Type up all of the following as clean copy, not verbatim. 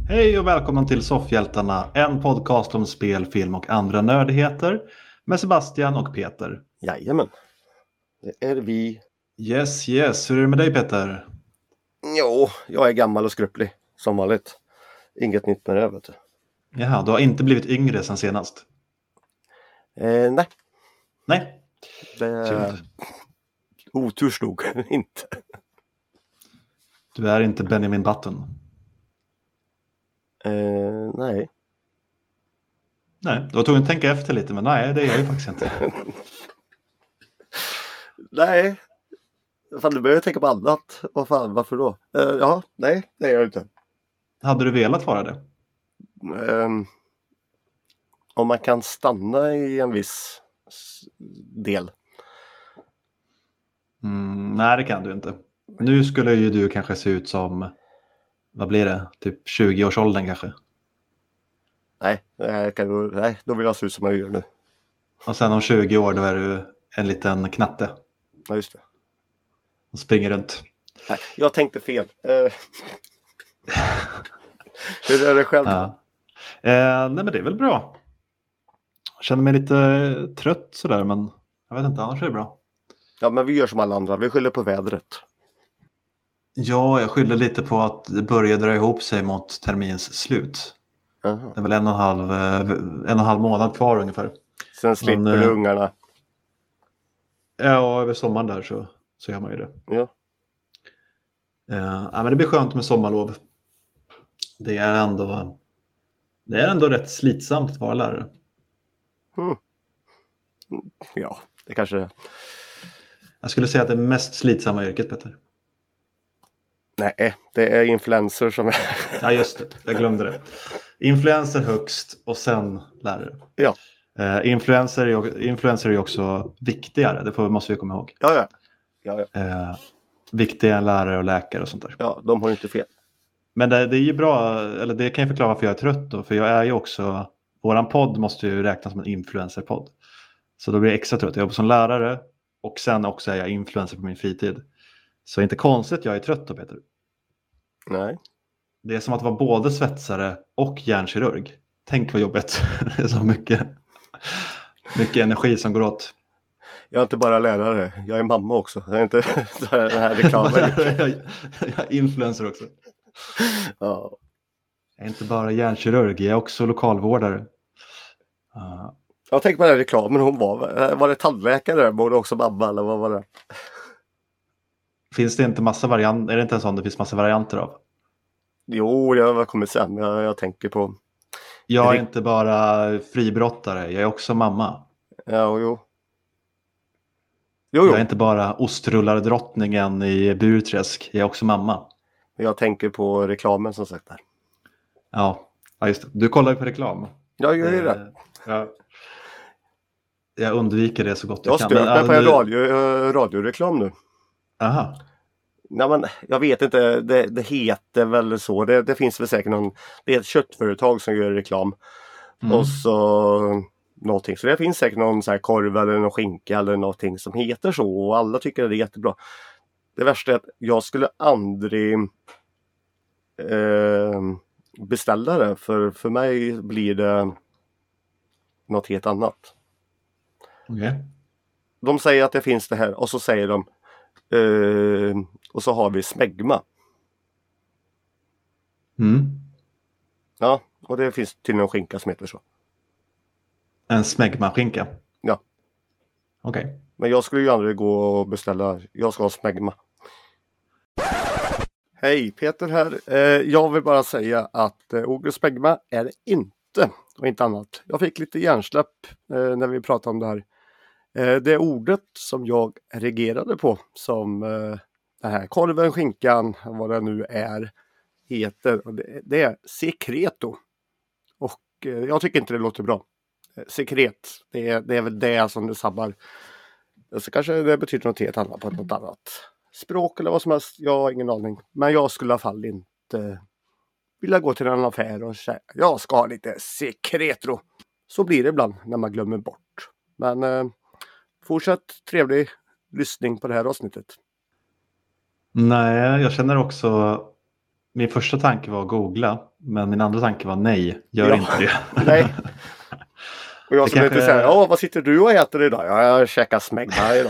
Hej och välkommen till Soffhjältarna, en podcast om spel, film och andra nördigheter med Sebastian och Peter. Jajamän, det är vi. Yes, hur är det med dig Peter? Jo, jag är gammal och skröplig, som vanligt. Inget nytt med det, vet du. Jaha, du har inte blivit yngre sen senast? Nej, Nej, det är synd. oturs nog inte. Du är inte Benjamin Button? Nej. Nej, du var tvungen att tänka efter lite, men nej, det är jag ju faktiskt inte. Nej, fan du behöver tänka på annat. Vad fan, varför då? Nej, det är jag inte. Hade du velat vara det? Om man kan stanna i en viss del. Nej, det kan du inte. Nu skulle ju du kanske se ut som, vad blir det? Typ 20-årsåldern kanske. Nej, då vill jag se ut som jag gör nu. Och sen om 20 år då är du en liten knatte. Ja, just det. Och springer runt. Nej, jag tänkte fel. Hur är det själv? Ja. Nej men det är väl bra. Jag känner mig lite trött sådär, men jag vet inte, annars är det bra. Ja, men vi gör som alla andra. Vi skyller på vädret. Ja, jag skyller lite på att det börjar dra ihop sig mot termins slut. Aha. Det är väl en och en halv månad kvar ungefär. Sen slipper du ungarna. Ja, över sommaren där så gör man ju det. Ja. Men det blir skönt med sommarlov. Det är ändå rätt slitsamt att vara lärare. Ja, det kanske... Jag skulle säga att det är mest slitsamma yrket, Peter. Nej, det är influencer som är... Ja, just det. Jag glömde det. Influencer högst och sen lärare. Ja. Influencer är ju också viktigare. Det måste vi komma ihåg. Ja. Viktigare än lärare och läkare och sånt där. Ja, de har ju inte fel. Men det är ju bra, eller det kan jag förklara varför jag är trött då. För jag är ju också, våran podd måste ju räknas som en influencerpodd. Så då blir jag extra trött. Jag jobbar som lärare och sen också är jag influencer på min fritid. Så inte konstigt jag är trött då, Peter. Nej. Det är som att vara både svetsare och hjärnkirurg. Tänk vad jobbigt. Det är så mycket energi som går åt. Jag är inte bara lärare, jag är mamma också. Jag är inte den här reklamen. Jag är influencer också. Ja. Jag är inte bara hjärnkirurg, jag är också lokalvårdare. Jag tänker på den här reklamen, hon var det tandläkare? Var det också mamma eller vad var det? Finns det inte massa varianter? Är det inte en sån det finns massa varianter av? Jo, det har kommit sen. Jag tänker på... Jag är inte bara fribrottare, jag är också mamma. Ja, jo. Jag är inte bara ostrullardrottningen i Burträsk, jag är också mamma. Jag tänker på reklamen som sagt där. Ja just det. Du kollar ju på reklam. Jag gör ju det. Ja. Jag undviker det så gott jag kan. Jag har stört mig på en radioreklam nu. Aha. Nej, men jag vet inte, det heter väl så. Det finns väl säkert det är ett köttföretag som gör reklam. Och så någonting. Så det finns säkert någon så här korv eller någon skinka eller någonting som heter så. Och alla tycker att det är jättebra. Det värsta är att jag skulle aldrig beställa det. För mig blir det något helt annat. Okay. De säger att det finns det här och så säger de och så har vi smegma. Ja, och det finns till en skinka som heter så. En smegma-skinka? Ja. Okej. Okay. Men jag skulle ju aldrig gå och beställa, jag ska ha smegma. Hej, Peter här. Jag vill bara säga att ordet smegma är det inte och inte annat. Jag fick lite hjärnsläpp när vi pratade om det här. Det ordet som jag reagerade på som det här korven, skinkan, vad det nu är, heter. Och det är sekreto. Och jag tycker inte det låter bra. Sekret, det är väl det som det sabbar. Så kanske det betyder något helt annat på något annat språk eller vad som helst. Jag har ingen aning. Men jag skulle i alla fall inte vilja gå till en affär och säga jag ska ha lite sekretro. Så blir det ibland när man glömmer bort. Men fortsätt trevlig lyssning på det här avsnittet. Nej, jag känner också min första tanke var att googla, men min andra tanke var nej, gör inte det. Nej. Och jag Det som kanske- inte säger, vad sitter du och äter idag? Ja, jag käkar smegma idag.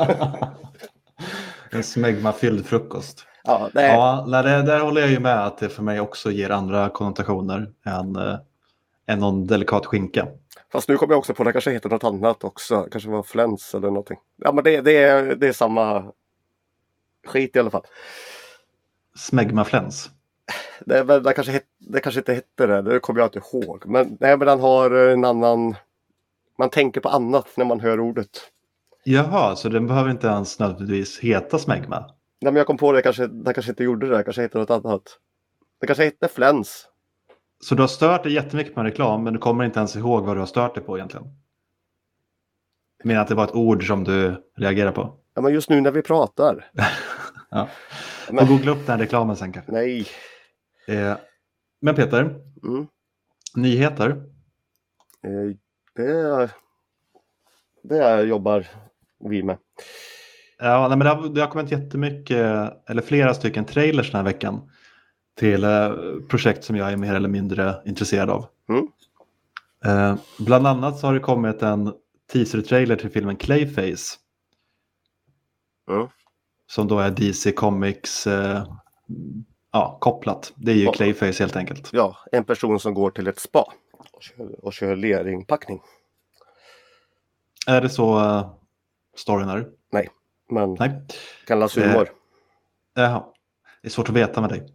En smegma-fylld frukost. Ja, nej. Ja, nej, där håller jag ju med att det för mig också ger andra konnotationer än någon delikat skinka. Fast nu kommer jag också på att det kanske heter något annat också. Kanske var fläns eller någonting. Ja, men det är samma skit i alla fall. Smegmafläns. Det kanske inte hette det. Det kommer jag inte ihåg. Men den har en annan... Man tänker på annat när man hör ordet. Jaha, så den behöver inte ens nödvändigtvis heta smegma? Nej, men jag kom på det. Det kanske inte gjorde det. Det kanske hette något annat. Det kanske hette fläns. Så du har stört dig jättemycket på en reklam, men du kommer inte ens ihåg vad du har stört dig på egentligen? Jag menar att det var ett ord som du reagerar på? Ja, men just nu när vi pratar. Ja. Men- Och googla upp den reklamen sen kanske. Nej. Men Peter, Mm. nyheter. Det jobbar vi med. Ja, nej, men det har kommit jättemycket, eller flera stycken trailers den här veckan till projekt som jag är mer eller mindre intresserad av. Mm. Bland annat så har det kommit en teaser-trailer till filmen Clayface. Mm. Som då är DC Comics kopplat. Det är ju Ja. Clayface helt enkelt. Ja, en person som går till ett spa och kör leringpackning. Är det så storyn är? Men Nej. kallas humor. Jaha. Det är svårt att veta med dig.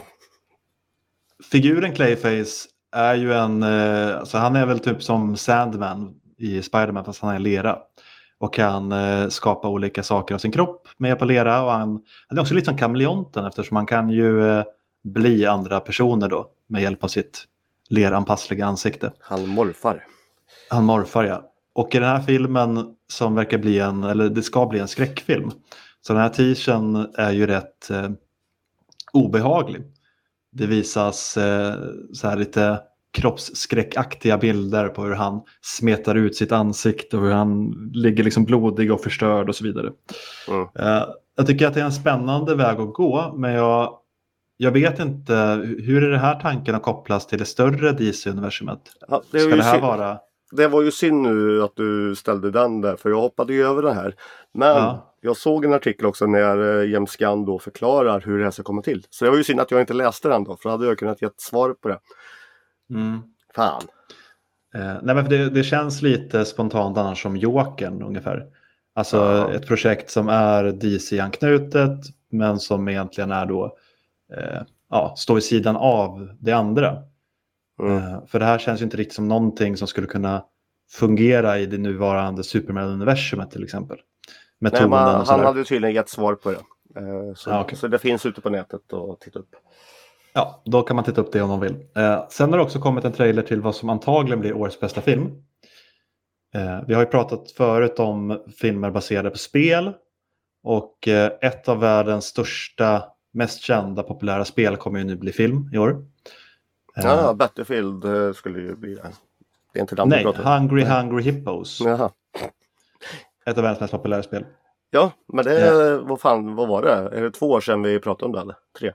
Figuren Clayface är ju alltså han är väl typ som Sandman i Spider-Man fast han är lera. Och kan skapa olika saker av sin kropp med hjälp av lera. Och han är också lite som kameleonten eftersom man kan ju bli andra personer då med hjälp av sitt leranpassliga ansikte. Han morfar. Han morfar, ja. Och i den här filmen som verkar bli det ska bli en skräckfilm. Så den här teasern är ju rätt obehaglig. Det visas så här lite kroppsskräckaktiga bilder på hur han smetar ut sitt ansikte och hur han ligger liksom blodig och förstörd och så vidare. Mm. Jag tycker att det är en spännande väg att gå, men jag vet inte hur är det här tanken att kopplas till det större DC-universumet? Ja, Ska det här vara... Det var ju synd nu att du ställde den där, för jag hoppade ju över den här. Men Ja. jag såg en artikel också när James Gunn då förklarar hur det här ska komma till. Så det var ju synd att jag inte läste den då, för hade jag kunnat ge ett svar på det. Mm. Fan. Nej, men det känns lite spontant annars som Jokern ungefär. Alltså Ja. ett projekt som är DC-anknutet men som egentligen är då står vid sidan av det andra. För det här känns ju inte riktigt som någonting som skulle kunna fungera i det nuvarande Superman-universumet till exempel. Med Nej, men tonen och han sådär. hade ju tydligen gett svar på det. Okej. Så det finns ute på nätet att titta upp. Ja, då kan man titta upp det om man vill. Sen har det också kommit en trailer till vad som antagligen blir årets bästa film. Vi har ju pratat förut om filmer baserade på spel. Och ett av världens största, mest kända, populära spel kommer ju nu bli film i år. Ja, Battlefield skulle ju bli det. Det är inte den vi Nej, pratar om. Hungry Hippos. Jaha. Ett av världens mest populära spel. Ja, men det, vad var det? Är det 2 år sedan vi pratade om det eller? 3?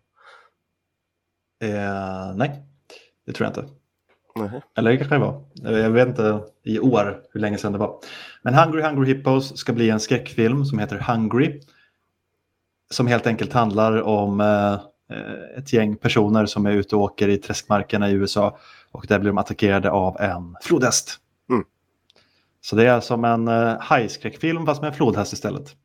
Nej, det tror jag inte. Nej. Eller det kanske det var. Jag vet inte i år hur länge sedan det var. Men Hungry Hippos ska bli en skräckfilm som heter Hungry. Som helt enkelt handlar om ett gäng personer som är ute och åker i träskmarkerna i USA. Och där blir de attackerade av en flodhäst. Mm. Så det är som en hajskräckfilm fast med en flodhäst istället.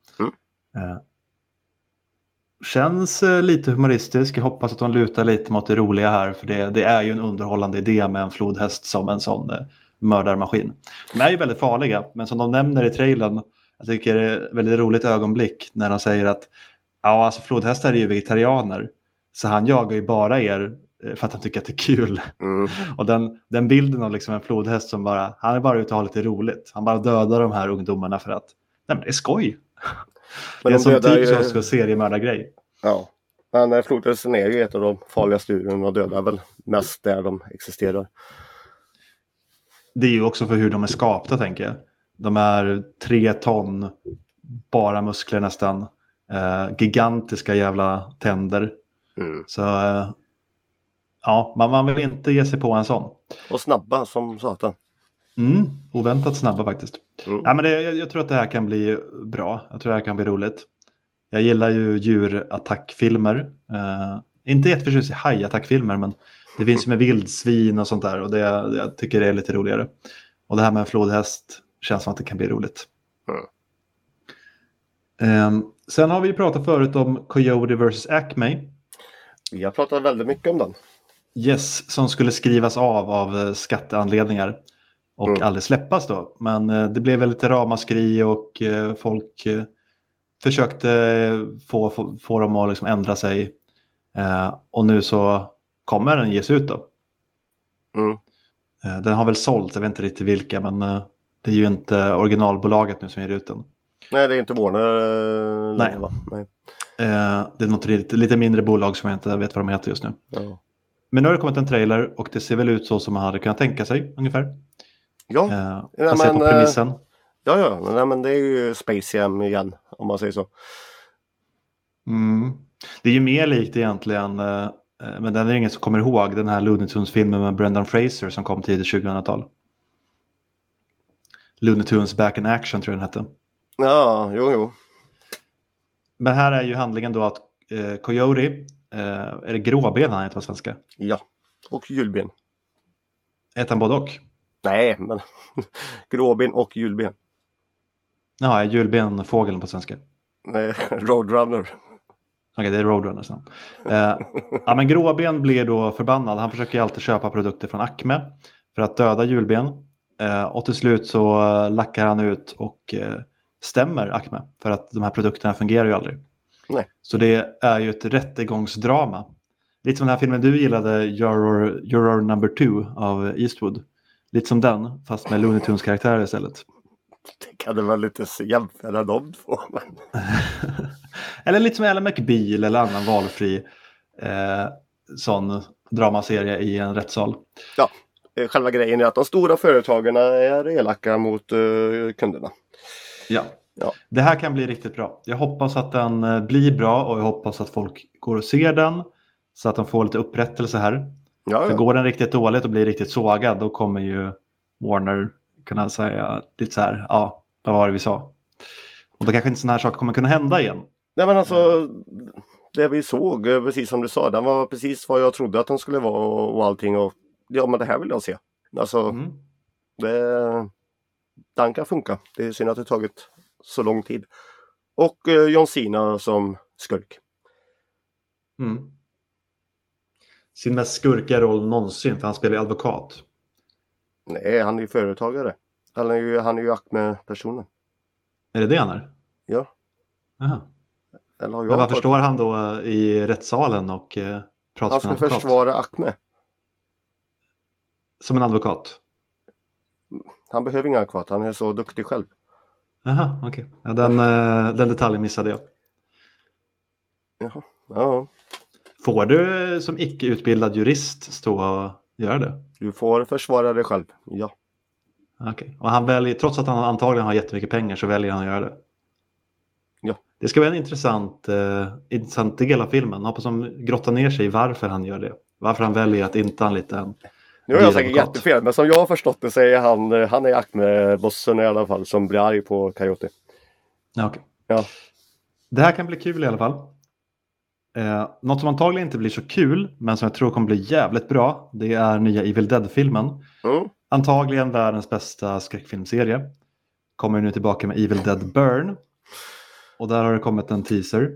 Känns lite humoristisk. Jag hoppas att de lutar lite mot det roliga här. För det är ju en underhållande idé med en flodhäst som en sån mördarmaskin. De är ju väldigt farliga. Men som de nämner i trailern. Jag tycker det är ett väldigt roligt ögonblick. När de säger att ja, alltså flodhästar är ju vegetarianer. Så han jagar ju bara er för att han tycker att det är kul. Mm. Och den bilden av liksom en flodhäst som bara, han är bara ute och har lite roligt. Han bara dödar de här ungdomarna för att, nej men det är skoj. Men det är de som dödar typ seriemördargrej. Ja, men flodhästen är ju ett av de farligaste djuren och dödar väl mest där de existerar. Det är ju också för hur de är skapta tänker jag. De är 3 ton, bara muskler nästan. Gigantiska jävla tänder. Mm. Så Ja, man vill inte ge sig på en sån. Och snabba som satan. Oväntat snabba faktiskt. Ja, men jag tror att det här kan bli bra. Jag tror det här kan bli roligt. Jag gillar ju djurattackfilmer. Inte jätteförtjust i hajattackfilmer, men det finns ju med vildsvin och sånt där. Och jag tycker det är lite roligare. Och det här med en flodhäst känns som att det kan bli roligt. Sen har vi pratat förut om Coyote vs. Acme. Vi har pratat väldigt mycket om den. Yes, som skulle skrivas av skatteanledningar. Och aldrig släppas då. Men det blev väl lite ramaskri och folk försökte få dem att liksom ändra sig. Och nu så kommer den ges ut då. Den har väl sålt, jag vet inte riktigt vilka, men det är ju inte originalbolaget nu som ger ut den. Nej, det är inte Warner. Nej. Va? Nej. Det är något lite mindre bolag som jag inte vet vad de heter just nu. Ja. Men nu har det kommit en trailer och det ser väl ut så som man hade kunnat tänka sig ungefär. Ja, baserat på premissen. Ja, men det är ju Space Jam igen, om man säger så. Det är ju mer likt egentligen, men den är ingen som kommer ihåg, den här Looney Tunes-filmen med Brendan Fraser som kom tidigt 2000-tal. Looney Tunes Back in Action tror jag den hette. Ja, jo. Men här är ju handlingen då att Coyote, är det gråben han heter på svenska? Ja, och julben. Heter han både och? Nej, men gråben och julben. Ja, julben fågeln på svenska. Nej, Roadrunner. Okej, det är Roadrunner sen. Ja, men gråben blir då förbannad. Han försöker ju alltid köpa produkter från Acme för att döda julben. Och till slut så lackar han ut och stämmer Acme. För att de här produkterna fungerar ju aldrig. Nej. Så det är ju ett rättegångsdrama. Lite som den här filmen du gillade, Juror Number 2 av Eastwood. Lite som den, fast med Looney Tunes karaktärer istället. Det kan det väl inte jämföra de två. Men... Eller lite som Ellen McBeal eller annan valfri sån dramaserie i en rättssal. Ja, själva grejen är att de stora företagen är elaka mot kunderna. Ja, det här kan bli riktigt bra. Jag hoppas att den blir bra och jag hoppas att folk går och ser den så att de får lite upprättelse här. Ja. För går den riktigt dåligt och blir riktigt sågad, då kommer ju Warner kunna säga lite så här, ja, vad var det vi sa? Och då kanske inte sådana här saker kommer kunna hända igen. Nej, men alltså, det vi såg, precis som du sa, den var precis vad jag trodde att den skulle vara och allting. Och ja, men det här vill jag se. Alltså, den kan funka. Det är synd att det tagit så lång tid. Och John Cena som skurk. Sin mest skurkiga roll någonsin, för han spelar ju advokat. Nej, han är ju företagare. Han är ju Acme-personen. Är det han är? Ja. Aha. Eller har Men varför står han då i rättssalen och pratar han som en ska advokat? försvara Acme. Som en advokat? Han behöver ingen advokat, han är så duktig själv. Aha, okej. Ja, den detaljen missade jag. Jaha, ja. Får du som icke-utbildad jurist stå och göra det? Du får försvara dig själv, ja. Okej. Och han väljer, trots att han antagligen har jättemycket pengar, så väljer han att göra det. Ja. Det ska vara en intressant del av filmen. Hoppas de grottar ner sig i varför han gör det. Varför han väljer att inte anlita en Nu är jag säkert jättefel, men som jag har förstått det så är han är Acme-bossen i alla fall som blir arg på Coyote. Ja, okej. Ja. Det här kan bli kul i alla fall. Något som antagligen inte blir så kul, men som jag tror kommer bli jävligt bra, det är nya Evil Dead-filmen. Antagligen världens bästa skräckfilmserie. Kommer nu tillbaka med Evil Dead Burn. Och där har det kommit en teaser.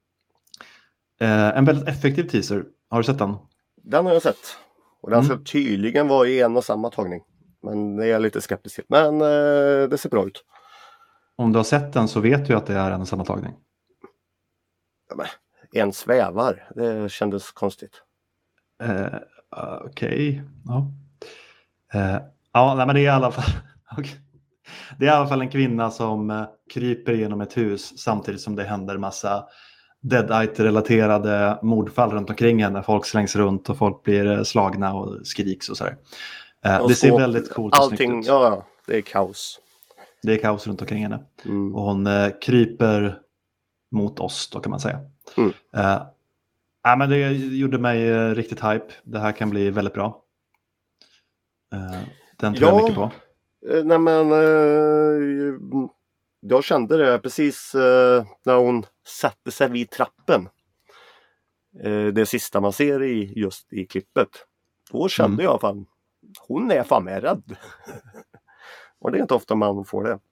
En väldigt effektiv teaser. Har du sett den? Den har jag sett. Och den ska tydligen vara i en och samma tagning. Men det är jag lite skeptisk till. Men det ser bra ut. Om du har sett den så vet du att det är en och samma tagning. Ja, men, en svävar. Det kändes konstigt. Okej. Ja. Nej, men det är i alla fall... Okay. Det är i alla fall en kvinna som kryper genom ett hus samtidigt som det händer massa Deadite-relaterade mordfall runt omkring henne. Folk slängs runt och folk blir slagna och skriks och sådär. Det ser väldigt coolt och snyggt ut. Ja, det är kaos. Det är kaos runt omkring henne. Och hon kryper mot oss då, kan man säga. Ja, men det gjorde mig riktigt hype. Det här kan bli väldigt bra. Den tror jag mycket på. Nej men jag kände det precis när hon satte sig vid trappen. Det sista man ser just i klippet. Då kände jag fan, hon är fan med rädd. Och det är inte ofta man får det.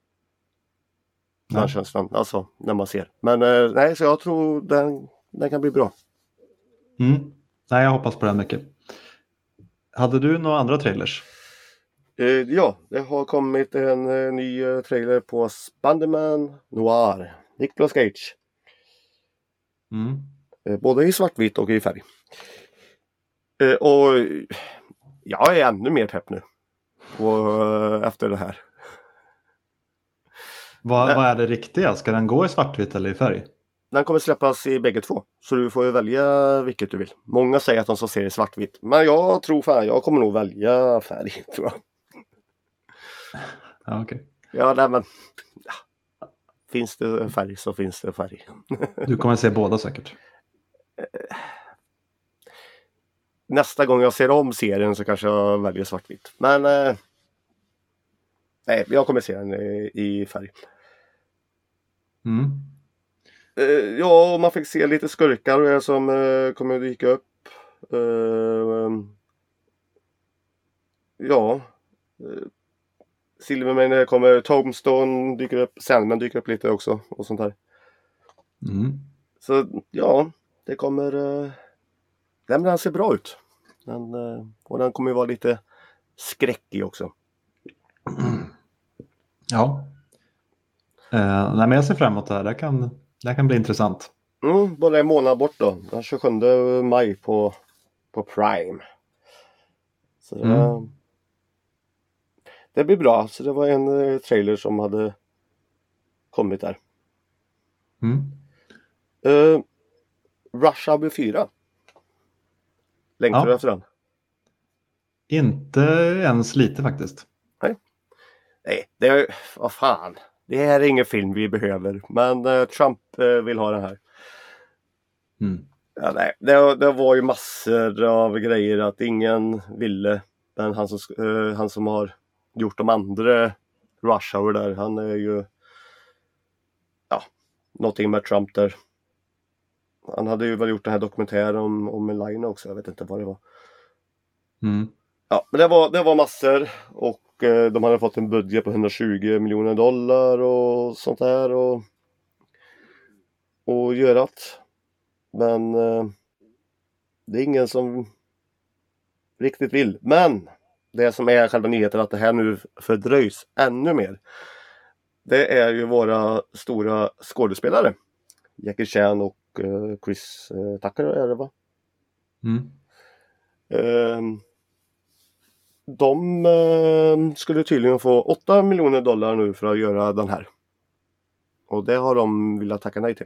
Den känslan, alltså när man ser. Men nej, så jag tror den kan bli bra. Nej, jag hoppas på den mycket. Hade du några andra trailers? Ja, det har kommit en ny trailer på Spider-Man Noir. Nicolas Cage. Både i svartvit och i färg. Och jag är ännu mer pepp nu. Efter det här. Vad är det riktiga? Ska den gå i svartvitt eller i färg? Den kommer släppas i bägge två. Så du får ju välja vilket du vill. Många säger att de ska se i svartvitt. Men jag tror fan, jag kommer nog välja färg, tror jag. Ja, okej. Ja, nej, men finns det färg så finns det färg. Du kommer se båda säkert. Nästa gång jag ser om serien så kanske jag väljer svartvitt. Men nej, jag kommer se den i färg. Ja, man fick se lite skurkar som kommer dyka upp. Ja. Silverman kommer, Tombstone dyker upp, Sandman dyker upp lite också och sånt här. Så ja, det kommer den ser bra ut. Och den kommer ju vara lite skräckig också. Ja. Nej, men jag ser fram emot det här. Det kan bli intressant. Bara en månad bort då. Den 27 maj på Prime. Så det blir bra. Så det var en trailer som hade kommit där. Rush Hour 4. Längtar du efter den? Inte ens lite faktiskt. Nej, det är, vad fan. Det här är ingen film vi behöver. Men Trump vill ha den här. Ja, nej, det var ju massor av grejer att ingen ville. Men han som har gjort de andra Rush Hour där, han är ju någonting med Trump där. Han hade ju väl gjort den här dokumentären om Elaine också, jag vet inte vad det var. Ja, men det var massor och de hade fått en budget på $120 miljoner och sånt där och görat. Men det är ingen som riktigt vill. Men det som är själva nyheten att det här nu fördröjs ännu mer. Det är ju våra stora skådespelare. Jackie Chan och Chris Tucker är det, va? De skulle tydligen få $8 miljoner nu för att göra den här. Och det har de velat tacka nej till.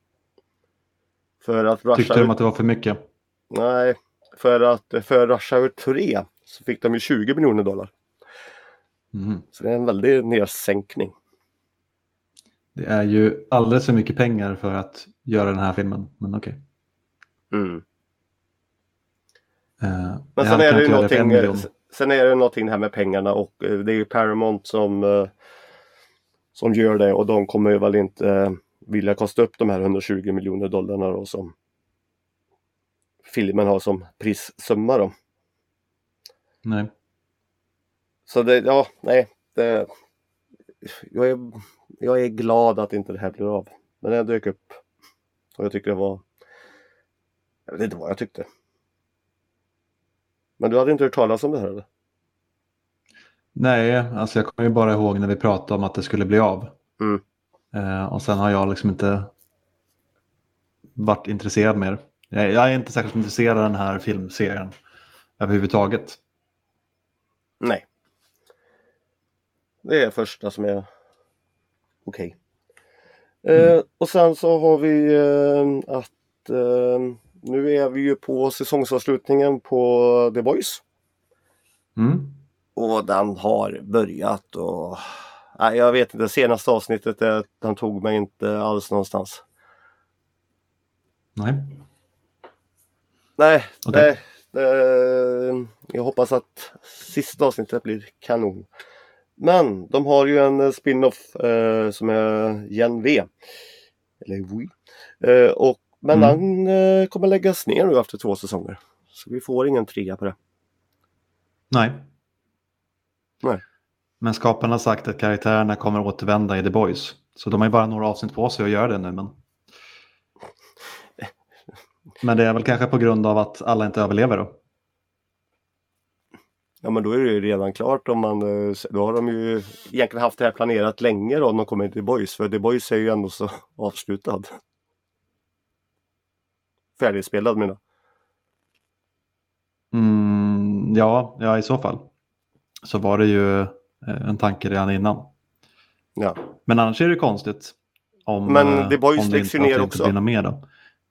För att tyckte de att det var för mycket? Nej, för Rush Hour 3 så fick de ju $20 miljoner. Så det är en väldig nedsänkning. Det är ju alldeles för mycket pengar för att göra den här filmen, men okej. Men sen är det någonting här med pengarna och det är ju Paramount som gör det och de kommer ju väl inte vilja kosta upp de här $120 miljoner då, som filmen har som prissumma då. Nej. Så jag är glad att inte det här blir av. Men det dök upp och jag tycker jag vet inte vad jag tyckte. Men du hade inte hört talas om det här eller? Nej, alltså jag kommer ju bara ihåg när vi pratade om att det skulle bli av. Och sen har jag liksom inte varit intresserad mer. Jag är inte särskilt intresserad av den här filmserien överhuvudtaget. Nej. Det är första som är okej. Och sen så har vi att nu är vi ju på säsongsavslutningen på The Voice. Och den har börjat och nej, jag vet inte, det senaste avsnittet den tog mig inte alls någonstans. Nej. Nej, Okej. jag hoppas att sista avsnittet blir kanon. Men de har ju en spin-off som är Gen V. Eller V. Men den kommer läggas ner nu efter 2 säsonger. Så vi får ingen 3 på det. Nej. Nej. Men skaparna har sagt att karaktärerna kommer återvända i The Boys. Så de har ju bara några avsnitt på sig att göra det nu. Men det är väl kanske på grund av att alla inte överlever då. Ja, men då är det ju redan klart då har de ju egentligen haft det här planerat länge då, om de kommer till The Boys. För The Boys är ju ändå så avslutad. Färdigspelad menar Ja, i så fall. Så var det ju en tanke redan innan. Ja. Men annars är det konstigt. Men The Boys om det läggs ju inte, ner att det också. inte blir något mer då.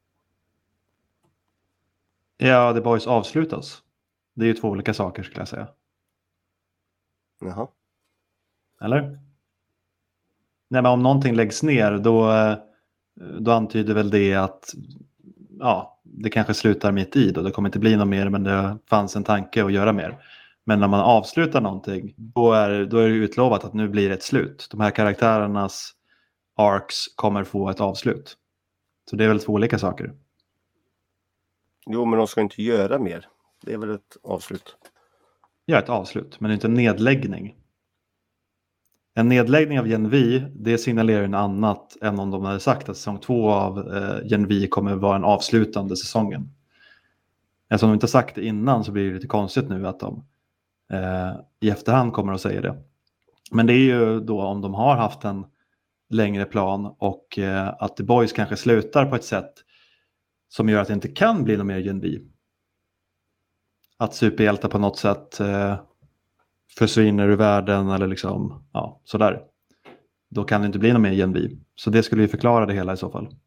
Ja, The Boys avslutas. Det är ju 2 olika saker skulle jag säga. Jaha. Eller? Nej, men om någonting läggs ner då antyder väl det att det kanske slutar mitt i då. Det kommer inte bli något mer, men det fanns en tanke att göra mer. Men när man avslutar någonting då är det utlovat att nu blir det ett slut. De här karaktärernas arcs kommer få ett avslut. Så det är väl 2 olika saker. Jo, men de ska inte göra mer. Det är väl ett avslut. Ja, ett avslut, men inte en nedläggning. En nedläggning av Gen V, det signalerar en annat än om de hade sagt att säsong 2 av Gen V kommer vara en avslutande säsongen. Eftersom de inte sagt det innan så blir det lite konstigt nu att de i efterhand kommer att säga det. Men det är ju då om de har haft en längre plan och att The Boys kanske slutar på ett sätt som gör att det inte kan bli något mer Gen V. Att superhjältar på något sätt försvinner ur världen eller liksom, sådär. Då kan det inte bli något mer Gen V. Så det skulle ju förklara det hela i så fall.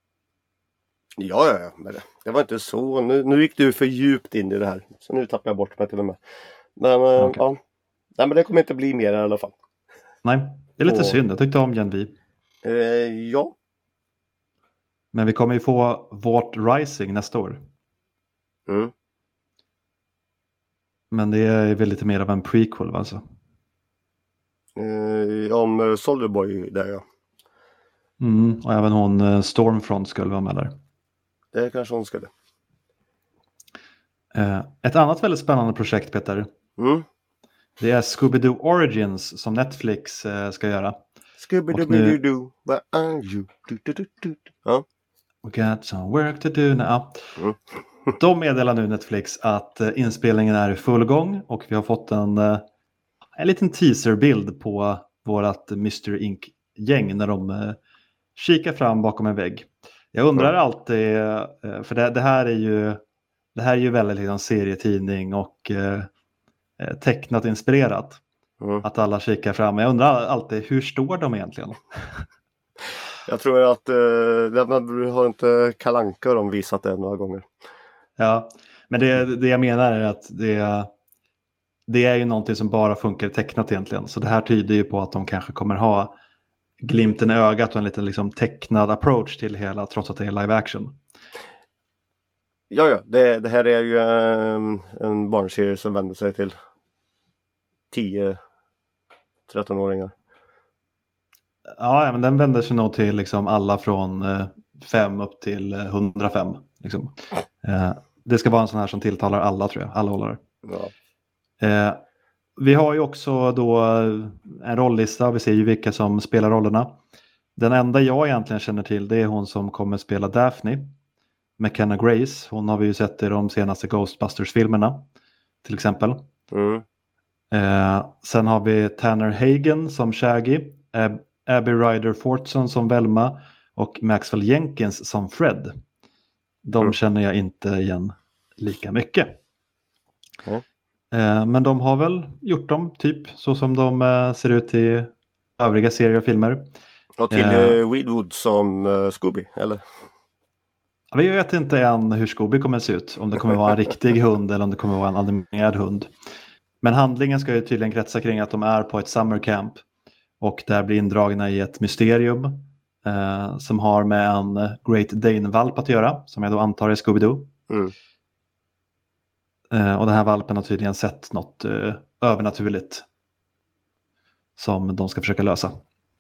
Ja, men det var inte så. Nu gick du för djupt in i det här. Så nu tappar jag bort mig till och med. Men Okay. ja. Nej, men det kommer inte bli mer i alla fall. Nej, det är lite synd. Jag tyckte om Gen V. Ja. Men vi kommer ju få Vought Rising nästa år. Men det är väl lite mer av en prequel alltså. Om Soldier Boy där ja. Och även hon Stormfront skulle vara med där. Det kanske hon skulle. Ett annat väldigt spännande projekt, Peter. Det är Scooby-Doo Origins som Netflix ska göra. Scooby-Doo, where are you? Ja. We got some work to do now. De meddelar nu Netflix att inspelningen är i full gång och vi har fått en liten teaserbild på vårat Mr. Ink-gäng när de kikar fram bakom en vägg. Jag undrar alltid, för det här är ju väldigt liksom serietidning och tecknat inspirerat. Att alla kikar fram. Jag undrar alltid, hur står de egentligen? Jag tror att man har inte Kalle Anka de visat det några gånger. Ja, men det jag menar är att det är ju någonting som bara funkar tecknat egentligen. Så det här tyder ju på att de kanske kommer ha glimten i ögat och en liten liksom tecknad approach till hela, trots att det är live action. Ja, det här är ju en barnserie som vänder sig till 10-13-åringar. Ja, men den vänder sig nog till liksom alla från 5 upp till 105. Liksom. Det ska vara en sån här som tilltalar alla, tror jag. Alla hållare. Ja. Vi har ju också då en rolllista. Vi ser ju vilka som spelar rollerna. Den enda jag egentligen känner till, det är hon som kommer spela Daphne. McKenna Grace. Hon har vi ju sett i de senaste Ghostbusters-filmerna. Till exempel. Sen har vi Tanner Hagen som Shaggy. Abby Ryder Fortson som Velma. Och Maxwell Jenkins som Fred. De känner jag inte igen lika mycket. Men de har väl gjort dem typ så som de ser ut i övriga serier och filmer. Och till Weedwood som Scooby, eller? Vi vet inte än hur Scooby kommer att se ut. Om det kommer att vara en riktig hund eller om det kommer att vara en animerad hund. Men handlingen ska ju tydligen kretsa kring att de är på ett summer camp. Och där blir indragna i ett mysterium som har med en Great Dane-valp att göra. Som jag då antar är Scooby-Doo. Och den här valpen har tydligen sett något övernaturligt som de ska försöka lösa.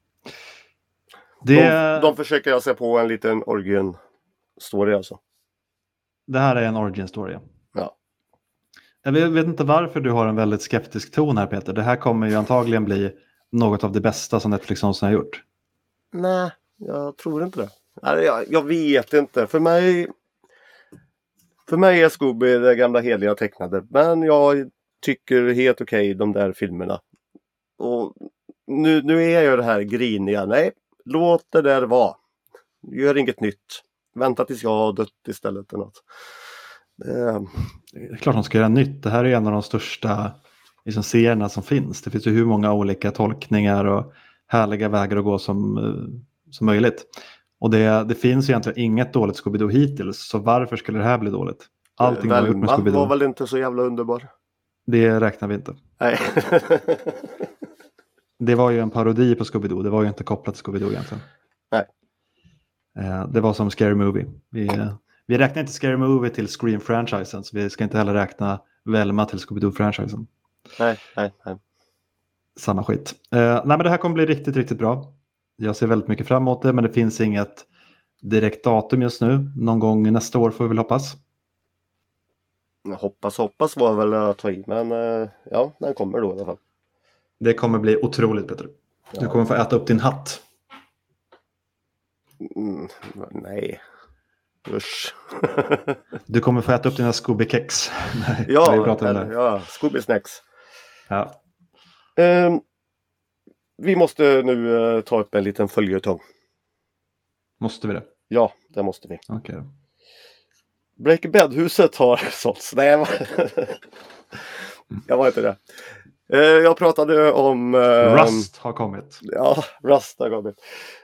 De försöker se på en liten origin story alltså. Det här är en origin story. Ja. Jag vet inte varför du har en väldigt skeptisk ton här, Peter. Det här kommer ju antagligen bli något av det bästa som Netflix någonsin har gjort. Nej, jag tror inte det. Nej, jag vet inte. För mig är Scooby det gamla heliga tecknade. Men jag tycker helt okej de där filmerna. Och nu är jag det här griniga. Nej, låt det där vara. Gör inget nytt. Vänta tills jag har dött istället. Eller något. Det är klart de ska göra nytt. Det här är en av de största liksom, serierna som finns. Det finns ju hur många olika tolkningar och härliga vägar att gå som möjligt. Och det finns egentligen inget dåligt Scooby-Doo hittills. Så varför skulle det här bli dåligt? Allting de har gjort med Scooby-Doo var väl inte så jävla underbar? Det räknar vi inte. Nej. Det var ju en parodi på Scooby-Doo. Det var ju inte kopplat till Scooby-Doo egentligen. Nej. Det var som Scary Movie. Vi räknar inte Scary Movie till Scream-franchisen. Så vi ska inte heller räkna Velma till Scooby-Doo-franchisen. Nej. Samma skit. Nej, men det här kommer bli riktigt, riktigt bra. Jag ser väldigt mycket fram emot det. Men det finns inget direkt datum just nu. Någon gång nästa år får vi väl hoppas. Hoppas var väl att ta i. Men ja, den kommer då i alla fall. Det kommer bli otroligt, Peter. Ja. Du kommer få äta upp din hatt. Nej. Usch. Du kommer få äta upp dina Scooby-kex. Ja, Scooby-snacks. Ja. Vi måste nu ta upp en liten följetong. Måste vi det? Ja, det måste vi. Okej. Breaking Bad-huset har sålts. Nej, jag var inte det. Jag pratade om... Rust har kommit. Ja, Rust har kommit.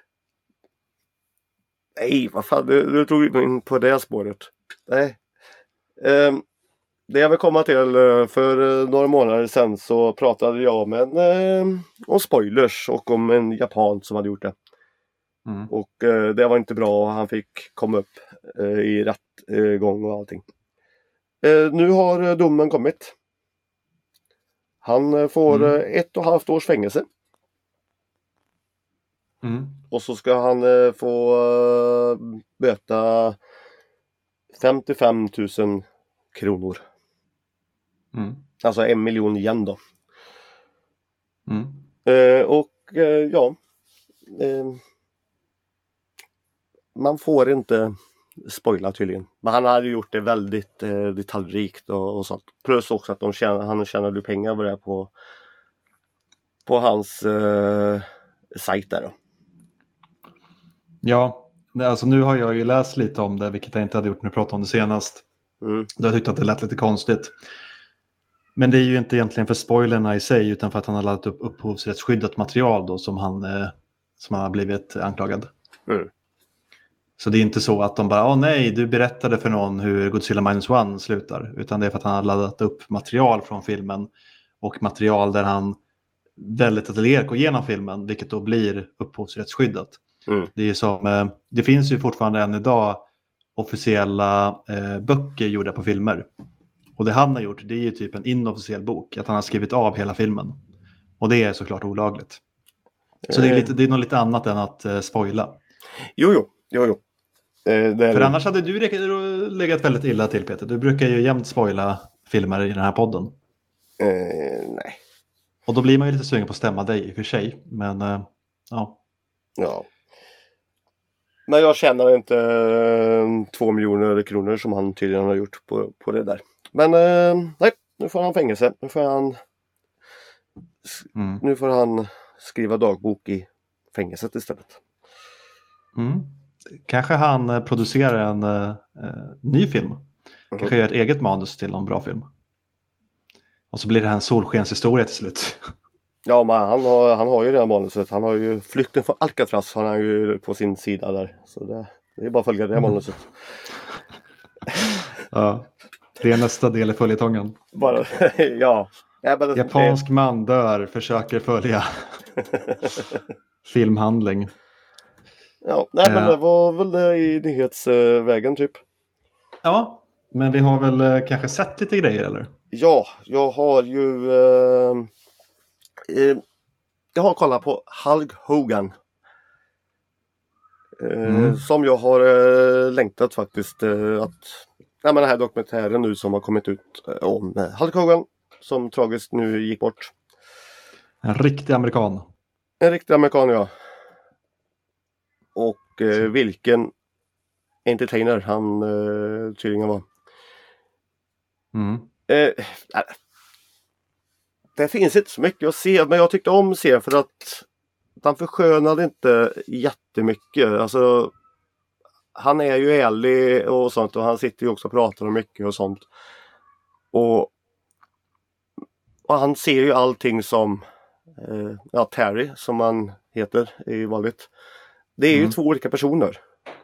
Nej, vad fan, du tog in på det spåret. Nej. Det jag vill komma till, för några månader sedan så pratade jag om spoilers och om en japan som hade gjort det. Mm. Och det var inte bra och han fick komma upp i rättgång och allting. Nu har domen kommit. Han får 1,5 års fängelse. Mm. Och så ska han få böta 55 000 kronor. Mm. Alltså 1 miljon igen då. Mm. Man får inte spoila tydligen. Men han hade gjort det väldigt detaljrikt och sånt. Plus också att han tjänade pengar på det på hans sajt där då. Ja, alltså nu har jag ju läst lite om det, vilket jag inte hade gjort när jag pratade om det senast. Då har jag tyckt att det lät lite konstigt. Men det är ju inte egentligen för spoilerna i sig, utan för att han har laddat upp upphovsrättsskyddat material då, som han har blivit anklagad. Så det är inte så att de bara, nej, du berättade för någon hur Godzilla Minus One slutar. Utan det är för att han har laddat upp material från filmen. Och material där han väldigt detaljerat går igenom filmen, vilket då blir upphovsrättsskyddat. Det är som, det finns ju fortfarande än idag officiella böcker gjorda på filmer. Och det han har gjort, det är ju typ en inofficiell bok. Att han har skrivit av hela filmen. Och det är såklart olagligt. Så det är något lite annat än att spoila. Jo. För annars hade du legat väldigt illa till, Peter. Du brukar ju jämt spoila filmer i den här podden. Nej. Och då blir man ju lite sugen på att stämma dig i och för sig. Men ja. Ja. Men jag tjänar inte 2 miljoner kronor som han tydligen har gjort på det där. Men nej, nu får han fängelse. Nu får han skriva dagbok i fängelset istället. Kanske han producerar en ny film. Kanske gör ett eget manus till någon bra film. Och så blir det här en solskenshistoria till slut. Ja, men han har ju det här manuset. Han har ju Flykten från Alcatraz har han ju på sin sida där. Så det är bara att följa det här manuset. Ja, det är nästa del i följetongen. Bara, ja. Japansk man dör, försöker följa filmhandling. Ja, nej, men det var väl det i nyhetsvägen typ. Ja, Men vi har väl kanske sett lite grejer eller? Ja, jag har ju jag har kollat på Hulk Hogan. Som jag har längtat faktiskt men den här dokumentären nu som har kommit ut om Hulk Hogan som tragiskt nu gick bort. En riktig amerikan. En riktig amerikan, ja. Och vilken entertainer han tydligen var. Det finns inte så mycket att se, men jag tyckte om att se för att han förskönade inte jättemycket. Alltså, han är ju ärlig och sånt och han sitter ju också och pratar om mycket och sånt. Och han ser ju allting som Terry som han heter i vanligt. Det är ju två olika personer.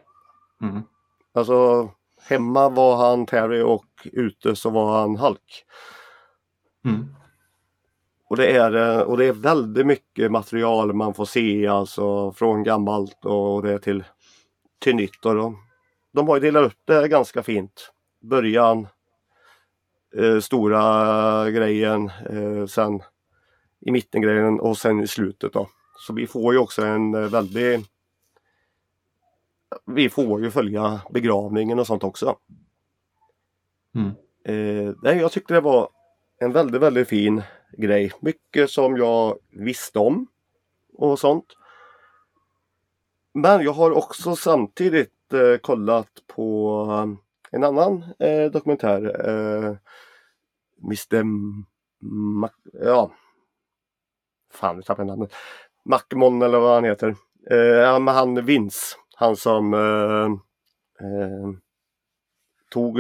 Alltså hemma var han Terry och ute så var han Hulk. Och det är väldigt mycket material man får se alltså från gammalt och det till nytt. Och de har ju delat upp det ganska fint. Början, stora grejen, sen i mitten grejen och sen i slutet då. Så vi får ju också vi får ju följa begravningen och sånt också. Jag tyckte det var en väldigt, väldigt fin grej. Mycket som jag visste om och sånt. Men jag har också samtidigt kollat på en annan dokumentär. Mr. Fan, jag tappade namnet. McMahon eller vad han heter. Men han Vince. Han som tog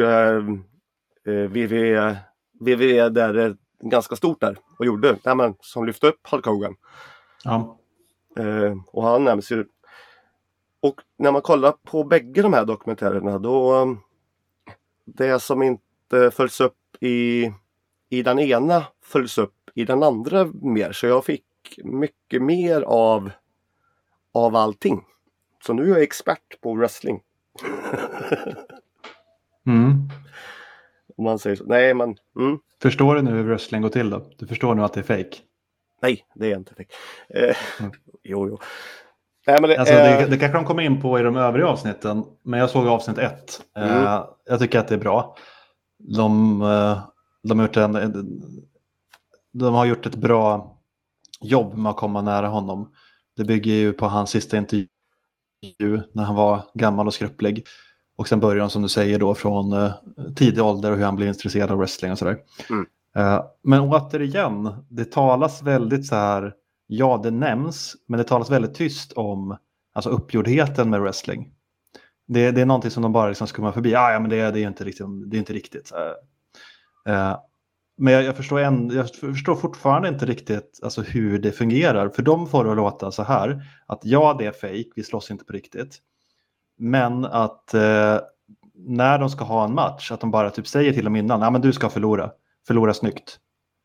WWE där ganska stort där och gjorde. Som lyfte upp Hulk Hogan. Ja. Och han nämns ju. Och när man kollar på bägge de här dokumentärerna då det som inte följs upp i den ena följs upp i den andra mer. Så jag fick mycket mer av allting. Så nu är jag expert på wrestling. Om man säger så. Nej, men... Förstår du nu hur wrestling går till då? Du förstår nu att det är fake? Nej, det är inte fake. Jo. Nej, men det kanske de kommer in på i de övriga avsnitten. Men jag såg avsnitt 1. Jag tycker att det är bra. De har gjort ett bra jobb med att komma nära honom. Det bygger ju på hans sista intervju när han var gammal och skröplig. Och sen börjar han som du säger då från tidig ålder och hur han blir intresserad av wrestling och sådär. Men återigen, det talas väldigt så här, ja det nämns, men det talas väldigt tyst om alltså uppgjordheten med wrestling. Det är någonting som de bara liksom skummar förbi. Men det är inte riktigt. Men jag förstår fortfarande inte riktigt alltså, hur det fungerar. För de får det att låta så här, att ja det är fake, vi slåss inte på riktigt. Men att när de ska ha en match, att de bara typ säger till dem innan, men du ska förlora snyggt.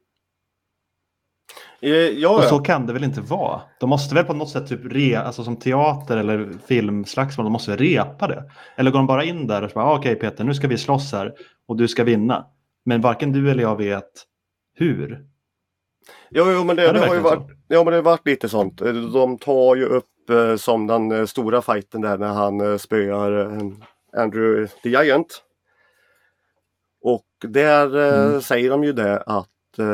Ja. Och så kan det väl inte vara. De måste väl på något sätt typ alltså som teater eller filmslagsmål, de måste repa det. Eller går de bara in där och bara, okej Peter, nu ska vi slåss här och du ska vinna. Men varken du eller jag vet hur. Jo, men det har ju varit, men det har varit lite sånt. De tar ju upp som den stora fighten där när han spöar Andrew the Giant. Och där säger de ju det att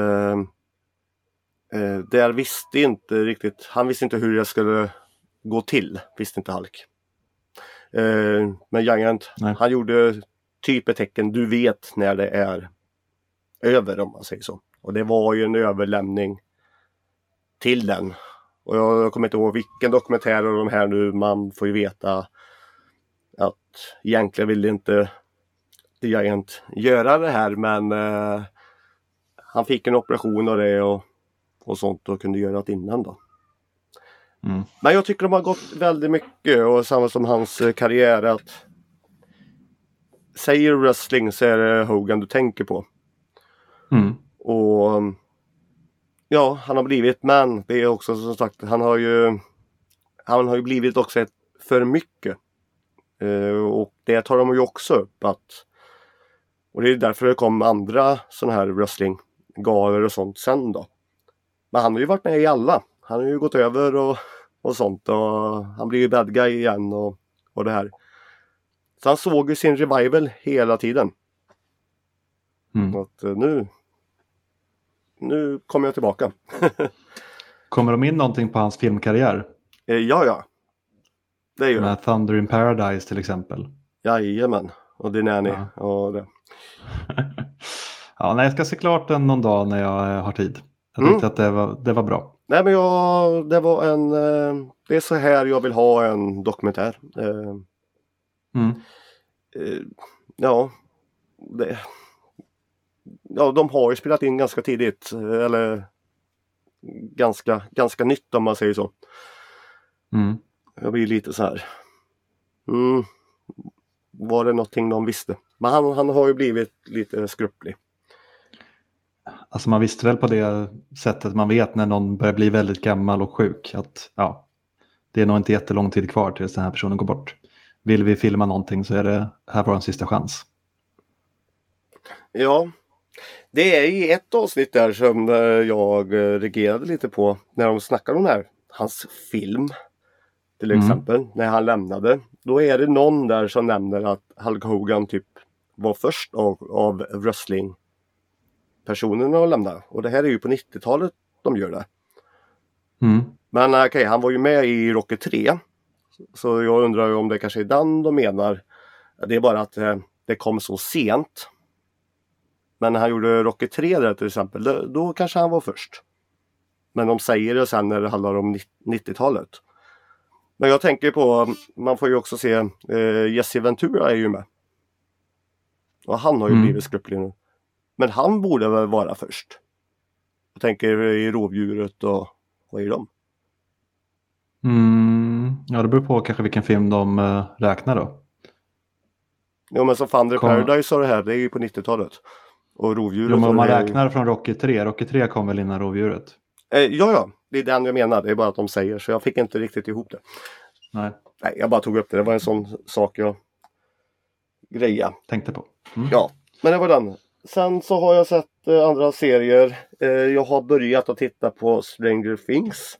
där visste inte riktigt, han visste inte hur det skulle gå till, visste inte Hulk. Men Giant, han gjorde typ ett tecken, du vet när det är över om man säger så. Och det var ju en överlämning till den. Och jag kommer inte ihåg vilken dokumentär av de här nu, man får ju veta att egentligen ville inte The Giant göra det här, men han fick en operation av det och sånt och kunde göra det innan då. Men jag tycker de har gått väldigt mycket och samma som hans karriär att säger wrestling så är det Hogan du tänker på. Och ja, han har blivit, men det är också som sagt, han har ju blivit också ett för mycket. Och det tar de ju också upp att Och det är därför det kom andra sådana här wrestlinggalor och sånt sen då. Men han har ju varit med i alla. Han har ju gått över och sånt. Och han blir ju bad guy igen och det här. Så han såg ju sin revival hela tiden. Mm. Att nu kommer jag tillbaka. Kommer de in någonting på hans filmkarriär? Ja. Det gör det. Med Thunder in Paradise till exempel. Jajamän. Och det är ni. Ja. Och det. Ja, nej, jag ska se klart den någon dag när jag har tid. Jag tyckte att det var bra. Nej men det var det är så här jag vill ha en dokumentär. Ja, de har ju spelat in ganska tidigt. Eller ganska nytt om man säger så. Jag blir lite så här. Var det någonting de visste? Men han har ju blivit lite skrupplig. Alltså man visste väl på det sättet man vet när någon börjar bli väldigt gammal och sjuk. Att det är nog inte jättelång tid kvar tills den här personen går bort. Vill vi filma någonting så är det här vår sista chans. Ja, det är i ett avsnitt där som jag reagerade lite på när de snackar om hans film till exempel, när han lämnade. Då är det någon där som nämner att Hulk Hogan typ var först av wrestling-personerna att lämna. Och det här är ju på 90-talet de gör det. Men okej, han var ju med i Rocky 3. Så jag undrar om det kanske är den de menar. Det är bara att det kom så sent. Men när han gjorde Rocky 3 där till exempel, då kanske han var först. Men de säger det sen när det handlar om 90-talet. Men jag tänker på, man får ju också se Jesse Ventura är ju med. Och han har ju blivit skrupplig nu. Men han borde väl vara först. Jag tänker i Rovdjuret och vad är de? Ja, det beror på kanske vilken film de räknar då. Ja, men som Thunder Paradise och det här, det är ju på 90-talet. Och Rovdjuret... Jo, men om man räknar från Rocky 3. Rocky 3 kom väl innan Rovdjuret? Ja. Det är den jag menar. Det är bara att de säger. Så jag fick inte riktigt ihop det. Nej, jag bara tog upp det. Det var en sån sak jag tänkte på. Ja, men det var den. Sen så har jag sett andra serier. Jag har börjat att titta på Stranger Things.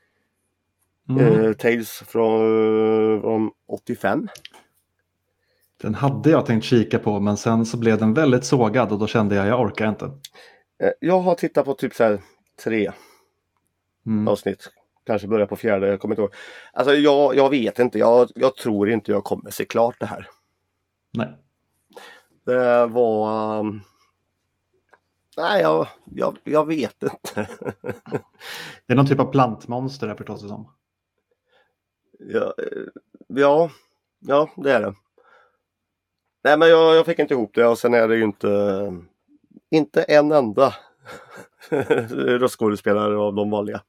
Tales från 85. Den hade jag tänkt kika på, men sen så blev den väldigt sågad och då kände jag orkar inte. Jag har tittat på typ så här 3 avsnitt. Kanske börja på 4, jag kommer inte ihåg. Alltså jag vet inte, jag tror inte jag kommer se klart det här. Nej. Det var... Nej, jag vet inte. Det är någon typ av plantmonster här förstås som. Ja, det är det. Nej, men jag fick inte ihop det och sen är det ju inte en enda röstskådespelare av de vanliga.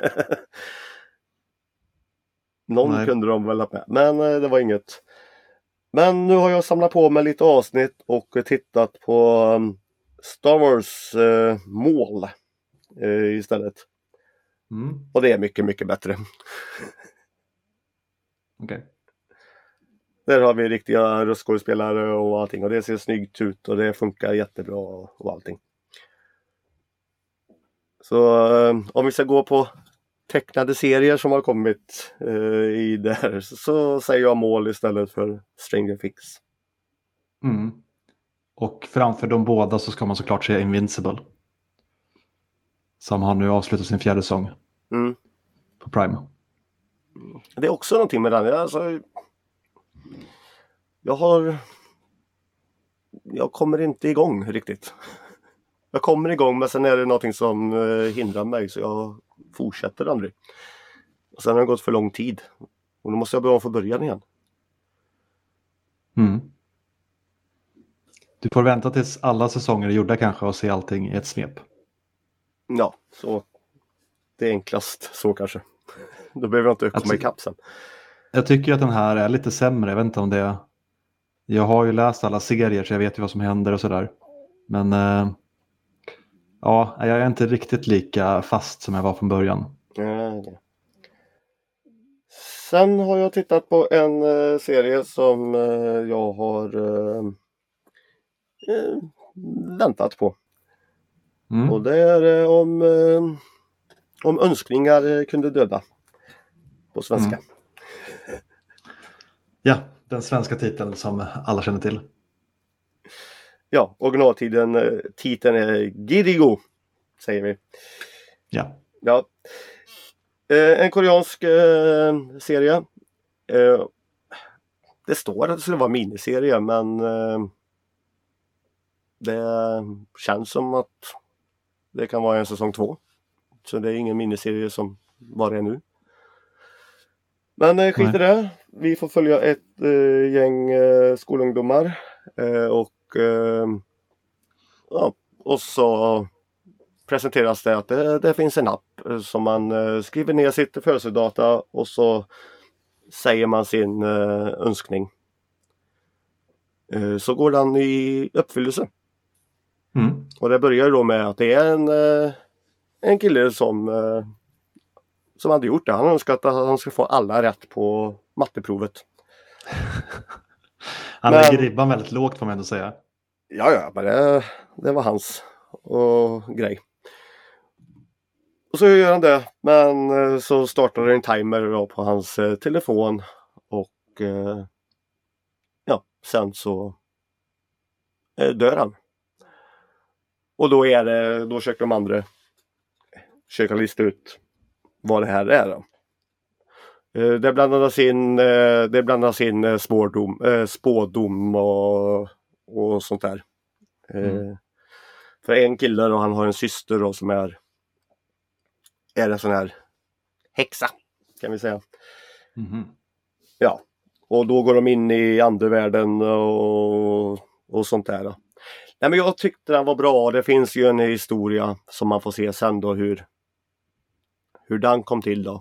Någon kunde de väl ha med, men det var inget. Men nu har jag samlat på mig lite avsnitt och tittat på Star Wars mål istället. Och det är mycket, mycket bättre. Okej. Där har vi riktiga röstskådespelare och allting. Och det ser snyggt ut och det funkar jättebra och allting. Så om vi ska gå på tecknade serier som har kommit i där så säger jag mål istället för Stranger Things. Och framför de båda så ska man såklart se Invincible. Som har nu avslutat sin 4:e säsong. På Prime. Det är också någonting med den. Alltså, jag kommer inte igång riktigt. Jag kommer igång men sen är det någonting som hindrar mig så jag fortsätter aldrig. Och sen har det gått för lång tid. Och då måste jag börja från början igen. Du får vänta tills alla säsonger är gjorda kanske och se allting i ett svep. Ja, så det är enklast så kanske. Då behöver jag inte komma ikapp sen. Jag tycker att den här är lite sämre. Jag vet inte om det är... Jag har ju läst alla serier så jag vet ju vad som händer och sådär. Men jag är inte riktigt lika fast som jag var från början. Sen har jag tittat på en serie som jag har väntat på. Mm. Och det är om önskningar kunde döda på svenska. Ja, den svenska titeln som alla känner till. Ja, originaltiteln är Girigo, säger vi. Ja. Ja. En koreansk serie. Det står att det skulle vara miniserie, men det känns som att det kan vara en säsong 2. Så det är ingen miniserie som var det nu. Men skit i det. Vi får följa ett gäng skolungdomar. Och så presenteras det att det finns en app som man skriver ner sitt födelsedata och så säger man sin önskning. Så går den i uppfyllelse. Och det börjar då med att det är en kille som hade gjort det. Han önskat att han ska få alla rätt på matteprovet. Han lägger ribban väldigt lågt får man ändå säga. Ja, men det var hans grej. Och så gör han det. Men så startar det en timer då på hans telefon. Och sen så dör han. Och då försöker de andra försöka lista ut vad det här är då. Det blandas in spådom och sånt där. För en kille och han har en syster då, som är en sån här häxa, kan vi säga. Ja, och då går de in i andevärlden och sånt där då. Nej, men jag tyckte den var bra. Det finns ju en historia som man får se sen då, hur den kom till då,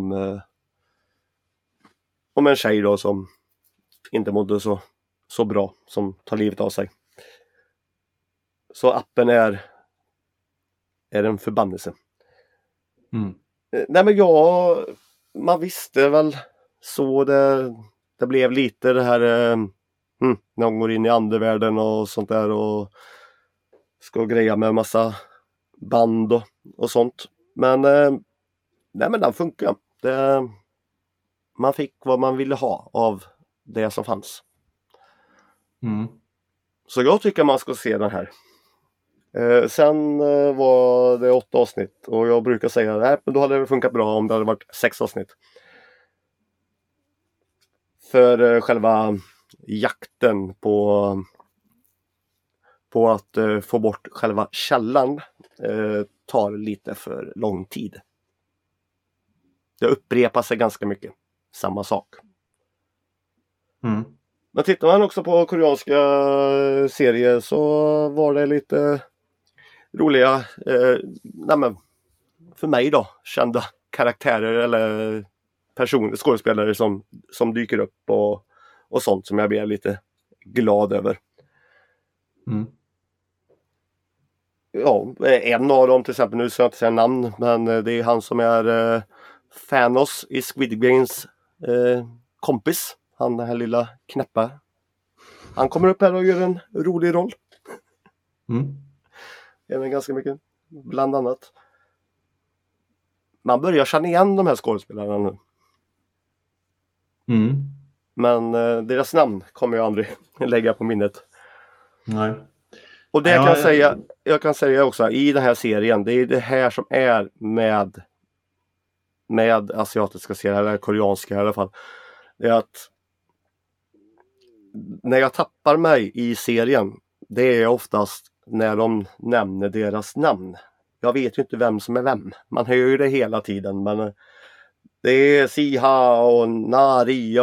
om en tjej då som inte mådde så bra, som tar livet av sig. Så appen är en förbannelse. Nej, men man visste väl så det blev lite det här när de går in i andevärlden och sånt där och ska greja med massa band och sånt. Men nej, men den funkar. Man fick vad man ville ha av det som fanns. Så jag tycker man ska se den här. Sen var det 8 avsnitt och jag brukar säga nej, men då hade det funkat bra om det hade varit 6 avsnitt. För själva jakten på att få bort själva källan tar lite för lång tid. Det upprepar sig ganska mycket. Samma sak. Men tittar man också på koreanska serier så var det lite roliga för mig då, kända karaktärer eller skådespelare som dyker upp och sånt som jag blir lite glad över. Ja, en av dem till exempel, nu ska jag inte säga namn, men det är han som är Thanos i Squid Games kompis. Han, den här lilla knäppa. Han kommer upp här och gör en rolig roll. Även ganska mycket. Bland annat. Man börjar känna igen de här skådespelarna nu. Men deras namn kommer jag aldrig lägga på minnet. Nej. Och det jag kan säga också i den här serien, det är det här som är med asiatiska serier, eller koreanska i alla fall. Det är att när jag tappar mig i serien, det är oftast när de nämner deras namn. Jag vet ju inte vem som är vem. Man hör ju det hela tiden, men det är Siha och Nari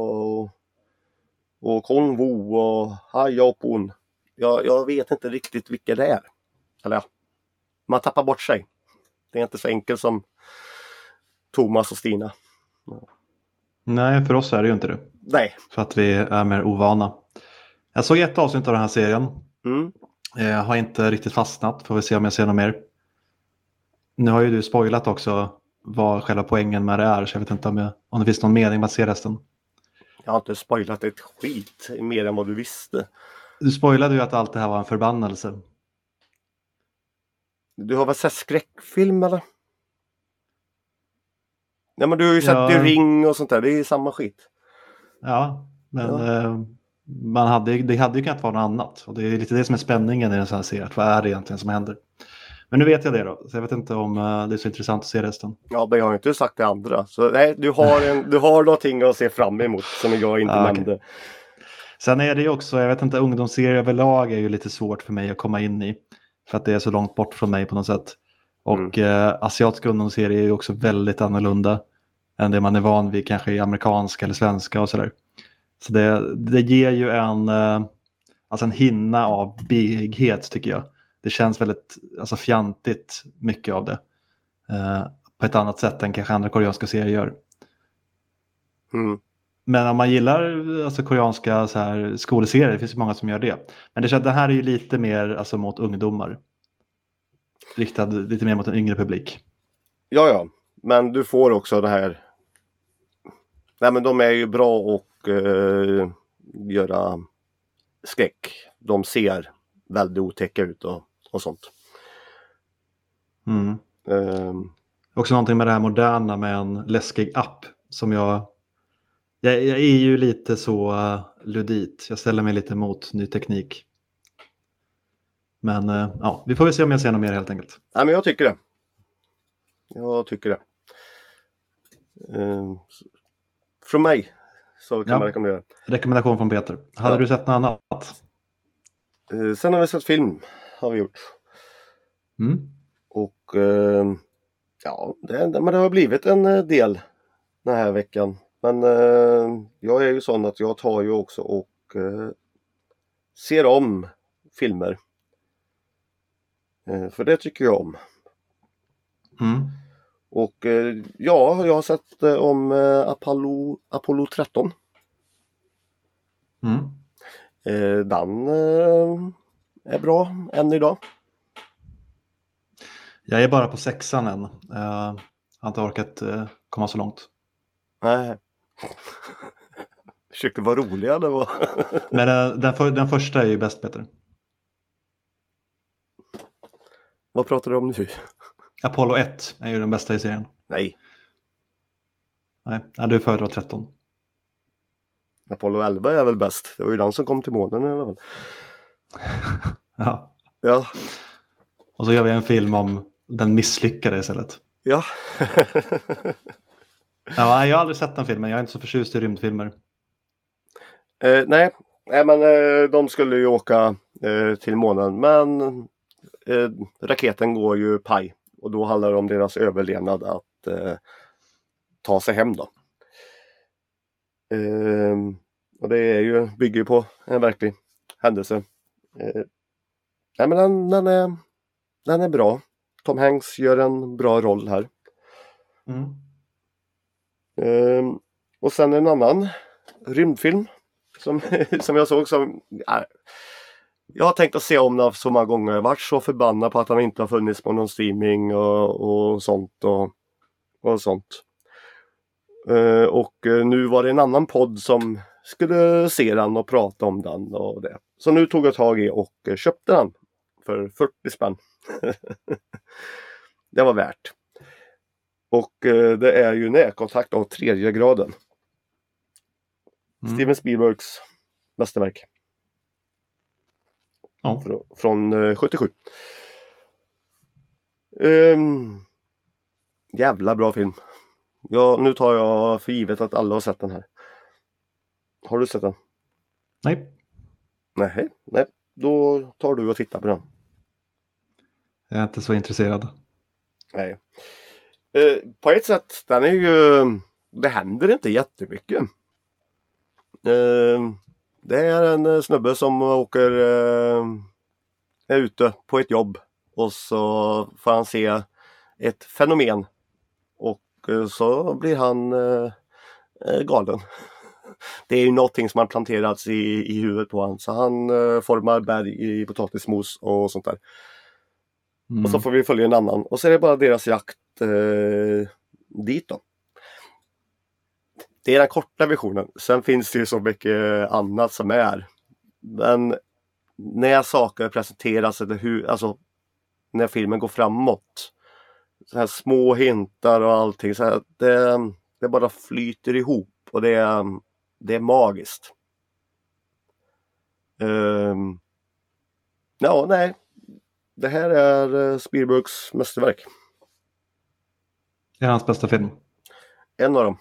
och Konvo och Hayopon. Jag vet inte riktigt vilka det är. Eller ja, man tappar bort sig. Det är inte så enkelt som Thomas och Stina. Nej, för oss är det ju inte det. Nej. För att vi är mer ovana. Jag såg ett avsnitt av den här serien. Jag har inte riktigt fastnat. Får vi se om jag ser något mer. Nu har ju du spoilat också vad själva poängen med det är. Så jag vet inte om det finns någon mening med att se resten. Jag har inte spoilat ett skit mer än vad du visste. Du spoilade ju att allt det här var en förbannelse. Du har väl sett skräckfilm eller? Ja, men du har ju sett The Ja, Ring och sånt där. Det är samma skit. ja, men Ja. det hade ju kunnat vara något annat. Och det är lite det som är spänningen i en sån här serie. Vad är det egentligen som händer? Men nu vet jag det då. Så jag vet inte om det är så intressant att se resten. Ja, men jag har inte sagt det andra. Så nej, du har någonting att se fram emot som jag inte Okej. nämnde. Sen är det ju också, jag vet inte, ungdomsserier överlag är ju lite svårt för mig att komma in i. För att det är så långt bort från mig på något sätt. Och asiatiska ungdomsserier är ju också väldigt annorlunda än det man är van vid kanske i amerikanska eller svenska och sådär. Så det ger ju en hinna av bighet tycker jag. Det känns väldigt fjantigt mycket av det. På ett annat sätt än kanske andra koreanska serier gör. Mm. Men om man gillar koreanska så här, skolserier, det finns ju många som gör det. Men det känns, den här är ju lite mer mot ungdomar. Riktad lite mer mot en yngre publik. Ja. Men du får också det här. Nej, men de är ju bra att göra skräck. De ser väldigt otäcka ut och sånt. Mm. Um, Också någonting med det här moderna med en läskig app som jag är ju lite så ludit. Jag ställer mig lite mot ny teknik. Men ja, vi får väl se om jag ser något mer helt enkelt. nej, men jag tycker det. Från mig så kan man rekommendera. Rekommendation från Peter. Hade du sett något annat? Sen har vi sett film. Har vi gjort. Mm. Och men det har blivit en del den här veckan. Men jag är ju sån att jag tar ju också och ser om filmer. För det tycker jag om. Mm. Och jag har sett om Apollo 13. Mm. Den är bra än idag. Jag är bara på 6:an än. Jag har inte orkat komma så långt. Nej. Försökte vara roliga det var. Men den första är ju bäst, Peter. Vad pratar du om nu? Apollo 1 är ju den bästa i serien. Nej. Nej, du föredrar 13. Apollo 11 är väl bäst. Det var ju den som kom till månen i alla fall. Ja. Ja. Och så gör vi en film om den misslyckade istället. Ja. Ja, jag har aldrig sett den filmen. Jag är inte så förtjust i rymdfilmer. Nej, men de skulle ju åka till månen. Men raketen går ju paj. Och då handlar det om deras överlevnad att ta sig hem då. Och det är ju, bygger på en verklig händelse. Nej, men den är bra. Tom Hanks gör en bra roll här. Mm. Och sen en annan rymdfilm som jag såg som jag har tänkt att se om den så många gånger. Jag har varit så förbannad på att han inte har funnits på någon streaming och sånt och sånt. Och nu var det en annan podd som skulle se den och prata om den och det. Så nu tog jag tag i och köpte den för 40 spänn. Det var värt. Och det är ju närkontakt av 3:e graden. Steven Spielbergs mästerverk. Ja. Från 77. Jävla bra film. Ja, nu tar jag för givet att alla har sett den här. Har du sett den? Nej. Nej. Då tar du och tittar på den. Jag är inte så intresserad. Nej. På ett sätt, den är ju... Det händer inte jättemycket. Det är en snubbe som åker... är ute på ett jobb. Och så får han se ett fenomen. Och så blir han galen. Det är ju någonting som har planterats i huvudet på han. Så han formar berg i potatismos och sånt där. Mm. Och så får vi följa en annan. Och så är det bara deras jakt dit då. Det är den korta versionen. Sen finns det ju så mycket annat som är. Men när saker presenteras eller hur, alltså när filmen går framåt. Så här små hintar och allting. Så här, det bara flyter ihop och det är magiskt. Ja, nej. Det här är Spielbergs mästerverk. Det är hans bästa film. En av dem.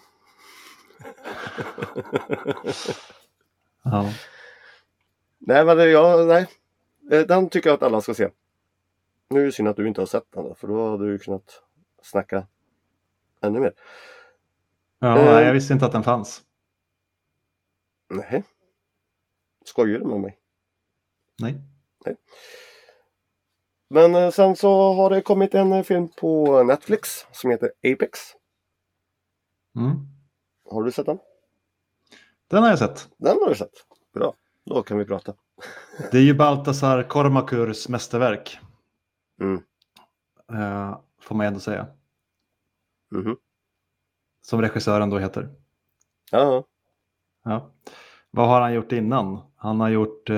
Ja. Nej, men nej. Den tycker jag att alla ska se. Nu är det synd att du inte har sett den, för då hade du kunnat snacka ännu mer. Ja, jag visste inte att den fanns. Nej. Skojar du med mig? Nej. Men sen så har det kommit en film på Netflix som heter Apex. Har du sett den? Den har jag sett. Den har du sett. Bra, då kan vi prata. Det är ju Baltasar Kormakurs mästerverk. Får man ändå säga. Som regissören då heter. Ja. Vad har han gjort innan? Han har gjort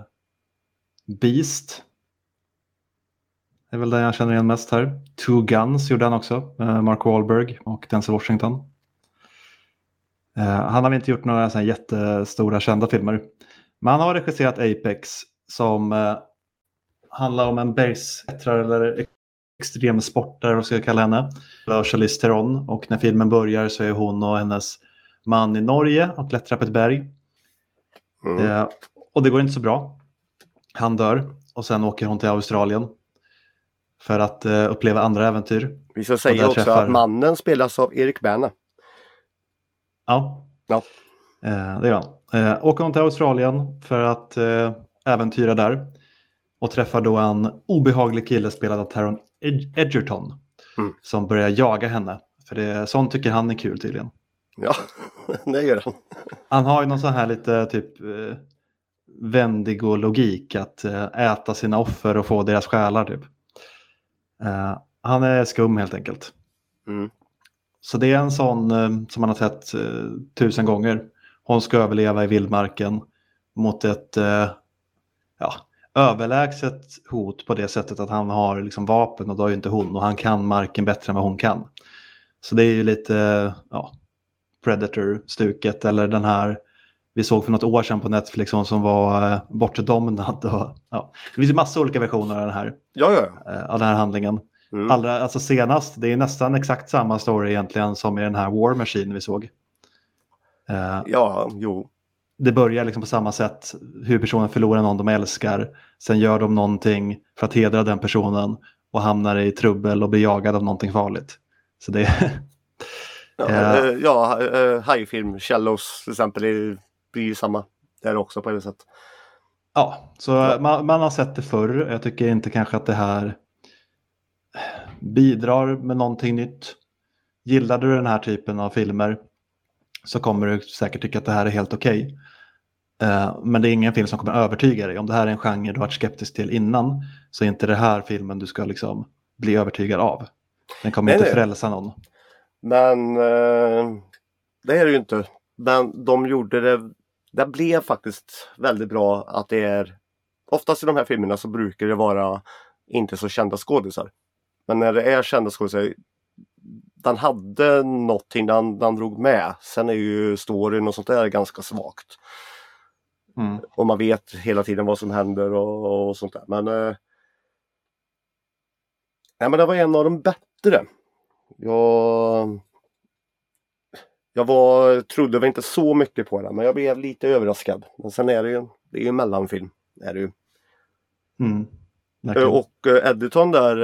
Beast. Det är väl den jag känner igen mest här. Two Guns gjorde han också. Mark Wahlberg och Denzel Washington. Han har inte gjort några så här jättestora kända filmer. Men han har regisserat Apex som handlar om en bergsklättrare eller extremsportare, vad ska jag kalla henne. Charlize Theron. Och när filmen börjar så är hon och hennes man i Norge och klättrar på ett berg. Och det går inte så bra. Han dör och sen åker hon till Australien för att uppleva andra äventyr. Vi ska säga också att mannen spelas av Erik Bana. Ja. Det gör han. Åker hon till Australien för att äventyra där och träffar då en obehaglig kille spelad av Taron Egerton som börjar jaga henne. För sånt tycker han är kul tydligen. Ja, det gör han. Han har ju någon sån här lite typ Wendigo-logik att äta sina offer och få deras själar typ. Han är skum helt enkelt. Så det är en sån som man har sett 1000 gånger. Hon ska överleva i vildmarken mot ett överlägset hot på det sättet att han har liksom vapen och då är ju inte hon. Och han kan marken bättre än vad hon kan. Så det är ju lite Predator-stuket eller den här vi såg för något år sedan på Netflix som var bortdomnad. Det finns ju massa olika versioner av den här, av den här handlingen. Alltså senast, det är nästan exakt samma story egentligen som i den här War Machine vi såg. Det börjar liksom på samma sätt, hur personen förlorar någon de älskar. Sen gör de någonting för att hedra den personen och hamnar i trubbel och blir jagad av någonting farligt. Så det hajfilm, Shallows till exempel, blir ju samma där också på ett sätt. Ja, så man har sett det förr. Jag tycker inte kanske att det här bidrar med någonting nytt. Gillar du den här typen av filmer så kommer du säkert tycka att det här är helt okej. Men det är ingen film som kommer övertyga dig. Om det här är en genre du har varit skeptisk till innan så är inte det här filmen du ska liksom bli övertygad av. Den kommer inte frälsa någon. Men det är det ju inte. Men de gjorde det blev faktiskt väldigt bra att det är oftast i de här filmerna så brukar det vara inte så kända skådisar. Men när det är kända skådisar, den hade någonting den drog med. Sen är ju storyn och sånt där ganska svagt. Och man vet hela tiden vad som händer och sånt där. Men men det var en av de bättre. Jag trodde väl inte så mycket på den, men jag blev lite överraskad. Men sen är det ju en mellanfilm. Är det ju. Och Edgerton där,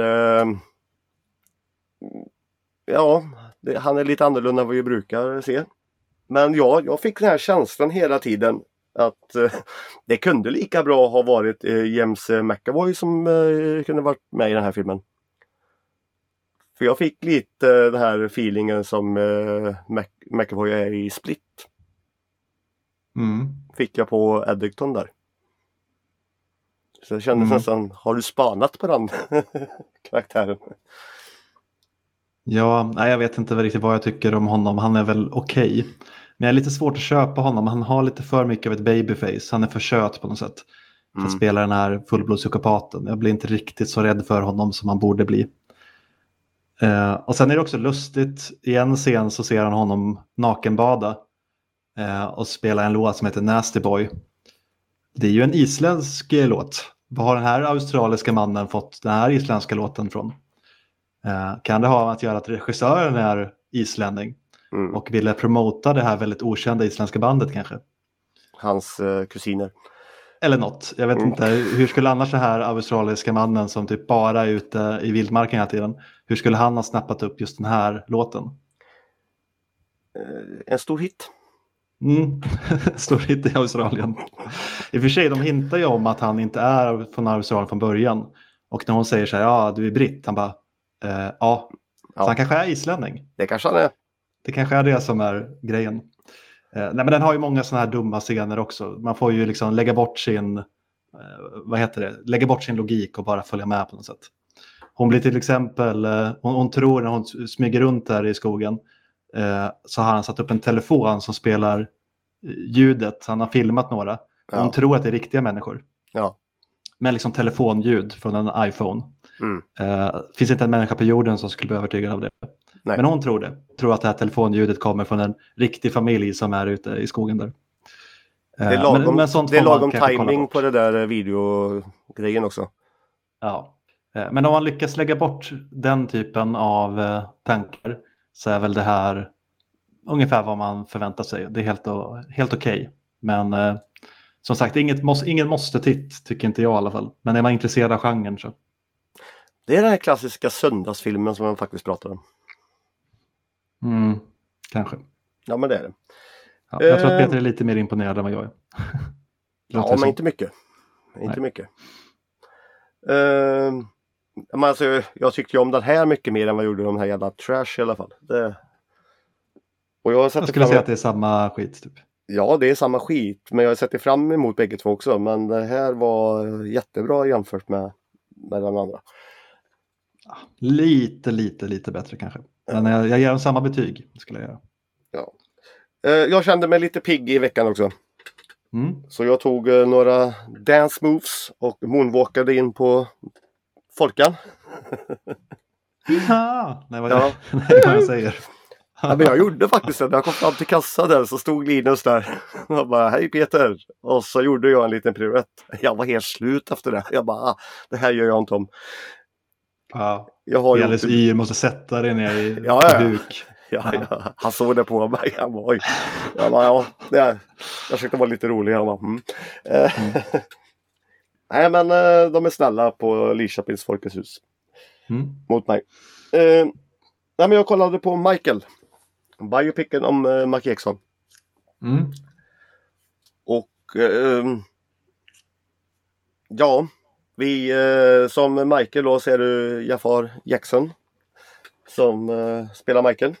han är lite annorlunda än vad vi brukar se. Men jag fick den här känslan hela tiden att det kunde lika bra ha varit James McAvoy som kunde varit med i den här filmen. För jag fick lite den här feelingen som McAvoy är i Split. Fick jag på Edgerton där. Så jag kände nästan, har du spanat på den karaktären? Ja, jag vet inte riktigt vad jag tycker om honom. Han är väl okej. Men jag är lite svårt att köpa honom. Han har lite för mycket av ett babyface. Han är för söt på något sätt. för att spela den här fullblodspsykopaten. Jag blir inte riktigt så rädd för honom som man borde bli. Och sen är det också lustigt, i en scen så ser han honom nakenbada och spela en låt som heter Nasty Boy. Det är ju en isländsk låt. Vad har den här australiska mannen fått den här isländska låten från? Kan det ha att göra att regissören är islänning och ville promota det här väldigt okända isländska bandet kanske? Hans kusiner. Eller något. Jag vet inte. Hur skulle annars den här australiska mannen som typ bara är ute i vildmarken hela tiden, hur skulle han ha snappat upp just den här låten? En stor hit. Stor hit i Australien. I och för sig, de hintar ju om att han inte är från Australien från början. Och när hon säger så här, ja du är britt, han bara, ja. Så han kanske är islänning. Det kanske han är. Det kanske är det som är grejen. Nej, men den har ju många sådana här dumma scener också. Man får ju liksom lägga bort sin, lägga bort sin logik och bara följa med på något sätt. Hon blir till exempel, hon tror när hon smyger runt där i skogen, så har han satt upp en telefon som spelar ljudet. Han har filmat några. Hon tror att det är riktiga människor. Ja. Med liksom telefonljud från en iPhone. Finns inte en människa på jorden som skulle bli övertygad av det. Nej. Men hon tror det. Tror att det här telefonljudet kommer från en riktig familj som är ute i skogen där. Det är lagom timing på det där videogrejen också. Ja. Men om man lyckas lägga bort den typen av tankar så är väl det här ungefär vad man förväntar sig. Det är helt okej. Men som sagt, ingen måste titt, tycker inte jag i alla fall. Men är man intresserad av genren så. Det är den här klassiska söndagsfilmen som man faktiskt pratar om. Kanske. Ja, men det är det. Ja, jag tror att Peter är lite mer imponerad än vad jag är. Ja, men inte mycket. Inte mycket. Men alltså, jag tyckte ju om den här mycket mer än vad jag gjorde de här jävla trash i alla fall. Och jag skulle säga att det är samma skit typ. Ja, det är samma skit. Men jag har sett fram emot bägge två också. Men det här var jättebra jämfört med den andra. Lite bättre kanske. Men jag ger dem samma betyg, skulle jag göra. Ja. Jag kände mig lite pigg i veckan också. Så jag tog några dance moves och moonwalkade in på Folkan. Nej, vad jag säger. Ja, men jag gjorde faktiskt det. När jag kom fram till kassan där så stod Linus där. Och bara, hej Peter. Och så gjorde jag en liten piruett. Jag var helt slut efter det. Jag bara, det här gör jag inte om. Ja, jag måste sätta dig ner i huk. Ja. Han såg det på mig. Han var, jag försökte vara lite rolig. Han bara, Nej, men de är snälla på Lidköpings Folkets hus. Mot mig. Nej, men jag kollade på Michael. Biopicen om Mark Jackson. Och vi som Michael då ser du Jafar Jackson som spelar Michael.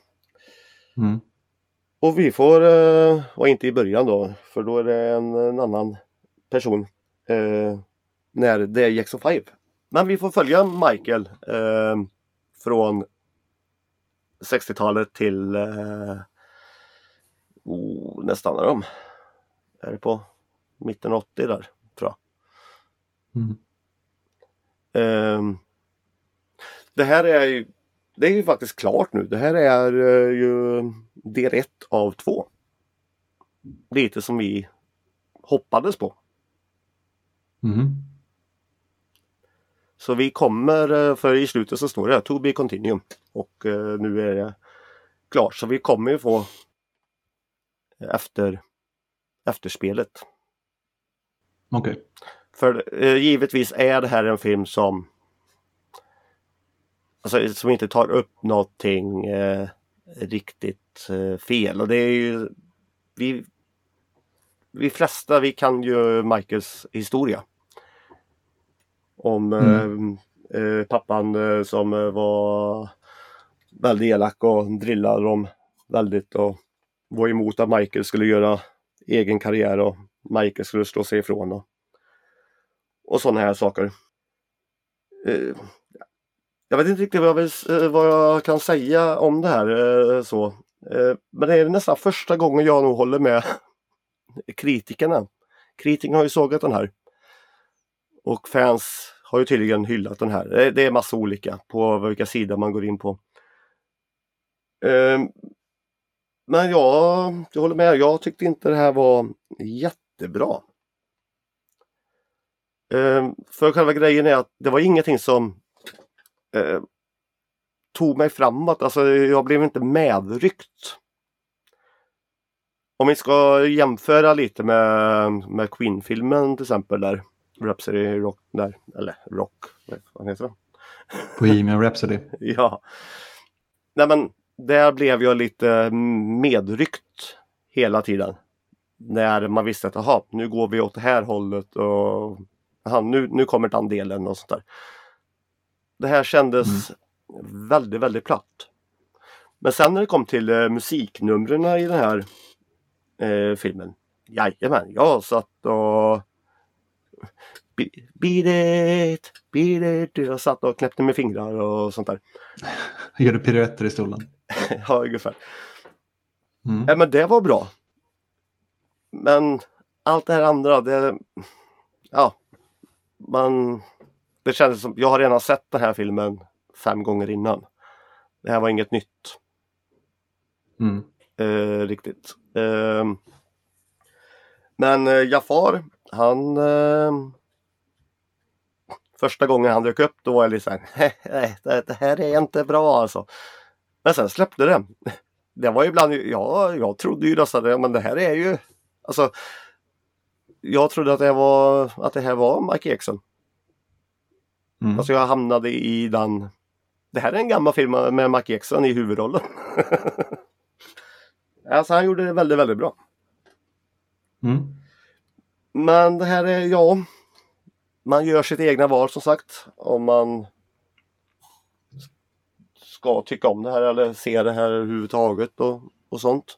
Och vi får, och inte i början då, för då är det en annan person när det är Jackson 5. Men vi får följa Michael från 60-talet till nästan är det på mitten 80 där, tror jag. Det här är ju faktiskt klart nu. Det här är ju del 1 av 2. Lite som vi hoppades på. Så vi kommer, för i slutet så står det här, to be continue. Och nu är det klart. Så vi kommer ju få efterspelet. Okej. För givetvis är det här en film som inte tar upp någonting riktigt fel. Och det är ju vi flesta, vi kan ju Michaels historia. Om pappan som var väldigt elak och drillade dem väldigt och var emot att Michael skulle göra egen karriär och Michael skulle slå sig ifrån och sådana här saker. Jag vet inte riktigt vad jag kan säga om det här så. Men det är nästan första gången jag nog håller med kritikerna. Kritikerna har ju sågat den här. Och fans har ju tydligen hyllat den här. Det är massa olika på vilka sidor man går in på. Men jag håller med. Jag tyckte inte det här var jättebra. För själva grejen är att det var ingenting som tog mig framåt. Alltså jag blev inte medryckt. Om vi ska jämföra lite med Queen-filmen till exempel där. Rhapsody Rock där. Eller Rock. Vad heter det? Bohemian Rhapsody. Ja. Nej men där blev jag lite medryckt hela tiden. När man visste att aha, nu går vi åt det här hållet och aha, nu kommer den delen och sånt där. Det här kändes väldigt, väldigt platt. Men sen när det kom till musiknumren i den här filmen. Jajamän, jag satt och beat it. Jag satt och knäppte med fingrar och sånt där. Gör du piruetter i stolen? Ja, ungefär. Ja, men det var bra. Men allt det här andra, det kändes som, jag har redan sett den här filmen 5 gånger innan. Det här var inget nytt. Riktigt. Men Jafar, han första gången han dök upp, då var jag lite såhär, det här är inte bra alltså. Men sen släppte det. Det var ibland, jag trodde ju nästan, men det här är ju, alltså, jag trodde att det här var Mike Eriksson. Alltså jag hamnade i den, det här är en gammal film med Mike Eriksson i huvudrollen. Alltså han gjorde det väldigt, väldigt bra. Men det här är, man gör sitt egna val som sagt. Om man ska tycka om det här eller se det här överhuvudtaget och sånt.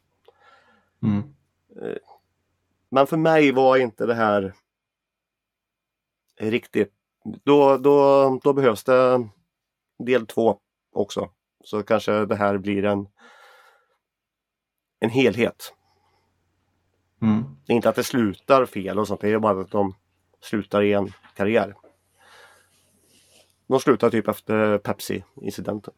Men för mig var inte det här riktigt. Då behövs det del 2 också. Så kanske det här blir en helhet. Det är inte att det slutar fel och sånt. Det är bara att de slutar i en karriär. De slutar typ efter Pepsi-incidenten.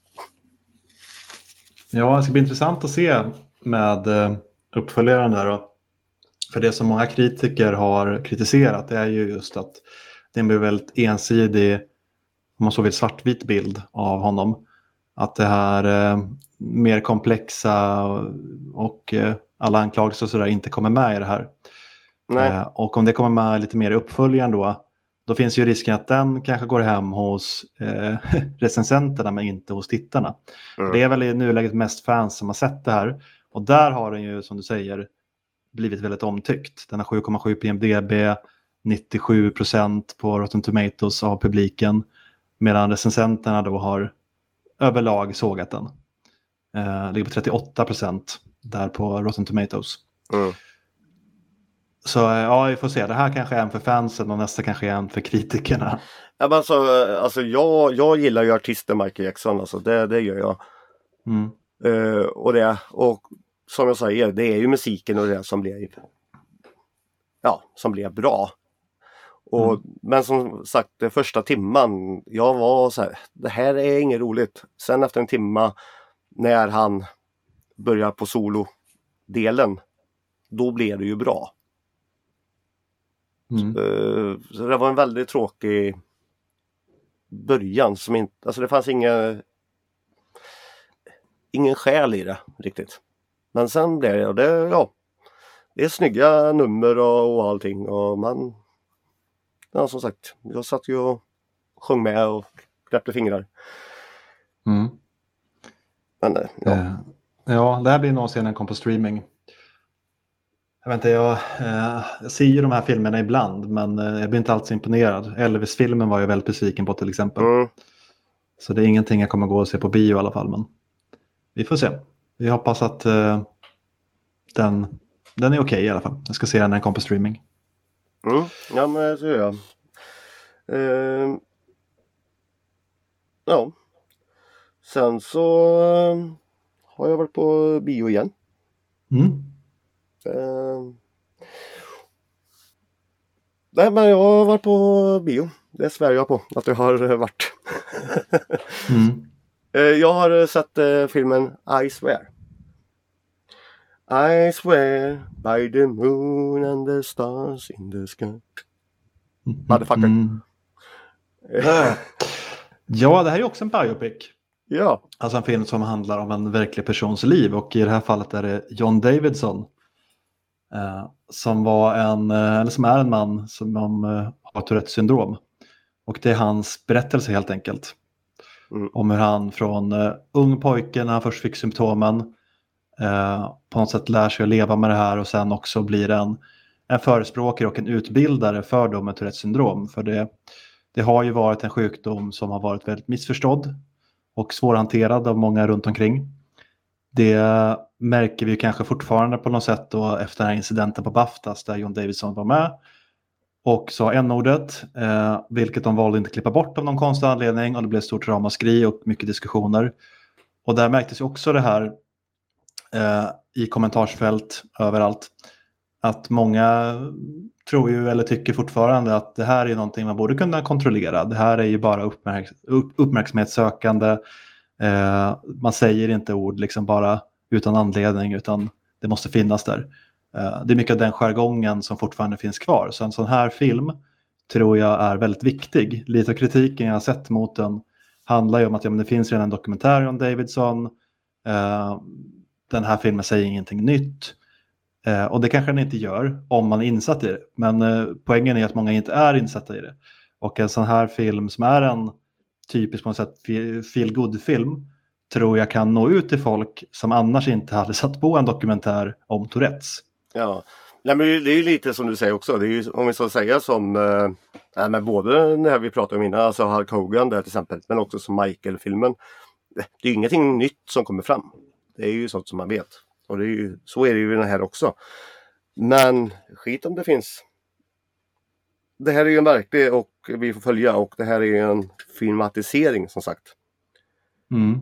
Ja, det ska bli intressant att se med uppföljaren där då. För det som många kritiker har kritiserat, det är ju just att det blir väldigt ensidig, om man så vill, svartvit bild av honom. Att det här mer komplexa och alla anklagelser och sådär inte kommer med i det här. Och om det kommer med lite mer i uppföljaren då finns ju risken att den kanske går hem hos recensenterna men inte hos tittarna. Det är väl i nuläget mest fans som har sett det här. Och där har den ju, som du säger, blivit väldigt omtyckt. Den har 7,7 på IMDb, 97% på Rotten Tomatoes av publiken. Medan recensenterna då har överlag sågat den. Ligger på 38% där på Rotten Tomatoes. Så ja, vi får se. Det här kanske är en för fansen och nästa kanske är en för kritikerna. Ja, men alltså jag gillar ju artisten Michael Jackson. Alltså det gör jag. Och som jag säger, det är ju musiken och det som blev bra. Men som sagt, det första timman, jag var så här, det här är inget roligt. Sen efter en timma, när han börjar på solo-delen, då blev det ju bra. Så det var en väldigt tråkig början som inte, alltså det fanns ingen själ i det riktigt. Men sen blev det är snygga nummer och allting och som sagt, jag satt ju och sjöng med och knäppte fingrar. Men det här blir någonsin den kom på streaming. Jag vet inte, jag ser ju de här filmerna ibland, men jag blir inte alls imponerad. Elvis-filmen var jag väldigt besviken på till exempel. Så det är ingenting jag kommer gå och se på bio i alla fall, men vi får se. Vi hoppas att den är okej i alla fall. Jag ska se den när den kommer på streaming. Ja, men det tror jag. Ja. Sen så har jag varit på bio igen. Nej, men jag har varit på bio. Det svär jag på att jag har varit. Mm. Jag har sett filmen I Swear. I swear by the moon and the stars in the sky. Motherfucker. Mm. Ja, det här är också en biopic. Ja. Alltså en film som handlar om en verklig persons liv. Och i det här fallet är det John Davidson. Som är en man som har Tourettes syndrom. Och det är hans berättelse helt enkelt. Om hur han från ung pojke när han först fick symptomen på något sätt lär sig att leva med det här och sen också blir en förespråkare och en utbildare för dem med Tourettes syndrom. För det har ju varit en sjukdom som har varit väldigt missförstådd och svårhanterad av många runt omkring. Det märker vi kanske fortfarande på något sätt då efter den här incidenten på Baftas där John Davidson var med och sa n-ordet, vilket de valde inte att klippa bort av någon konstig anledning och det blev stort ramaskri och mycket diskussioner. Och där märktes ju också det här i kommentarsfält överallt att många tror ju eller tycker fortfarande att det här är någonting man borde kunna kontrollera. Det här är ju bara uppmärksamhetssökande. Man säger inte ord liksom bara utan anledning utan det måste finnas där. Det är mycket av den jargongen som fortfarande finns kvar. Så en sån här film tror jag är väldigt viktig. Lite av kritiken jag har sett mot den handlar ju om att det finns redan en dokumentär om Davidson. Den här filmen säger ingenting nytt. Och det kanske den inte gör om man är insatt i det. Men poängen är att många inte är insatta i det. Och en sån här film som är en typisk på något sätt feel-good-film tror jag kan nå ut till folk som annars inte hade satt på en dokumentär om Tourettes. Ja, nej, men det är ju lite som du säger också. Det är ju, om vi så säga som men både när vi pratar om innan, alltså Hulk Hogan där till exempel, men också som Michael-filmen. Det är ju ingenting nytt som kommer fram. Det är ju sånt som man vet. Och det är ju, så är det ju i den här också. Men skit om det finns. Det här är ju en verklig och vi får följa och det här är ju en filmatisering som sagt. Mm.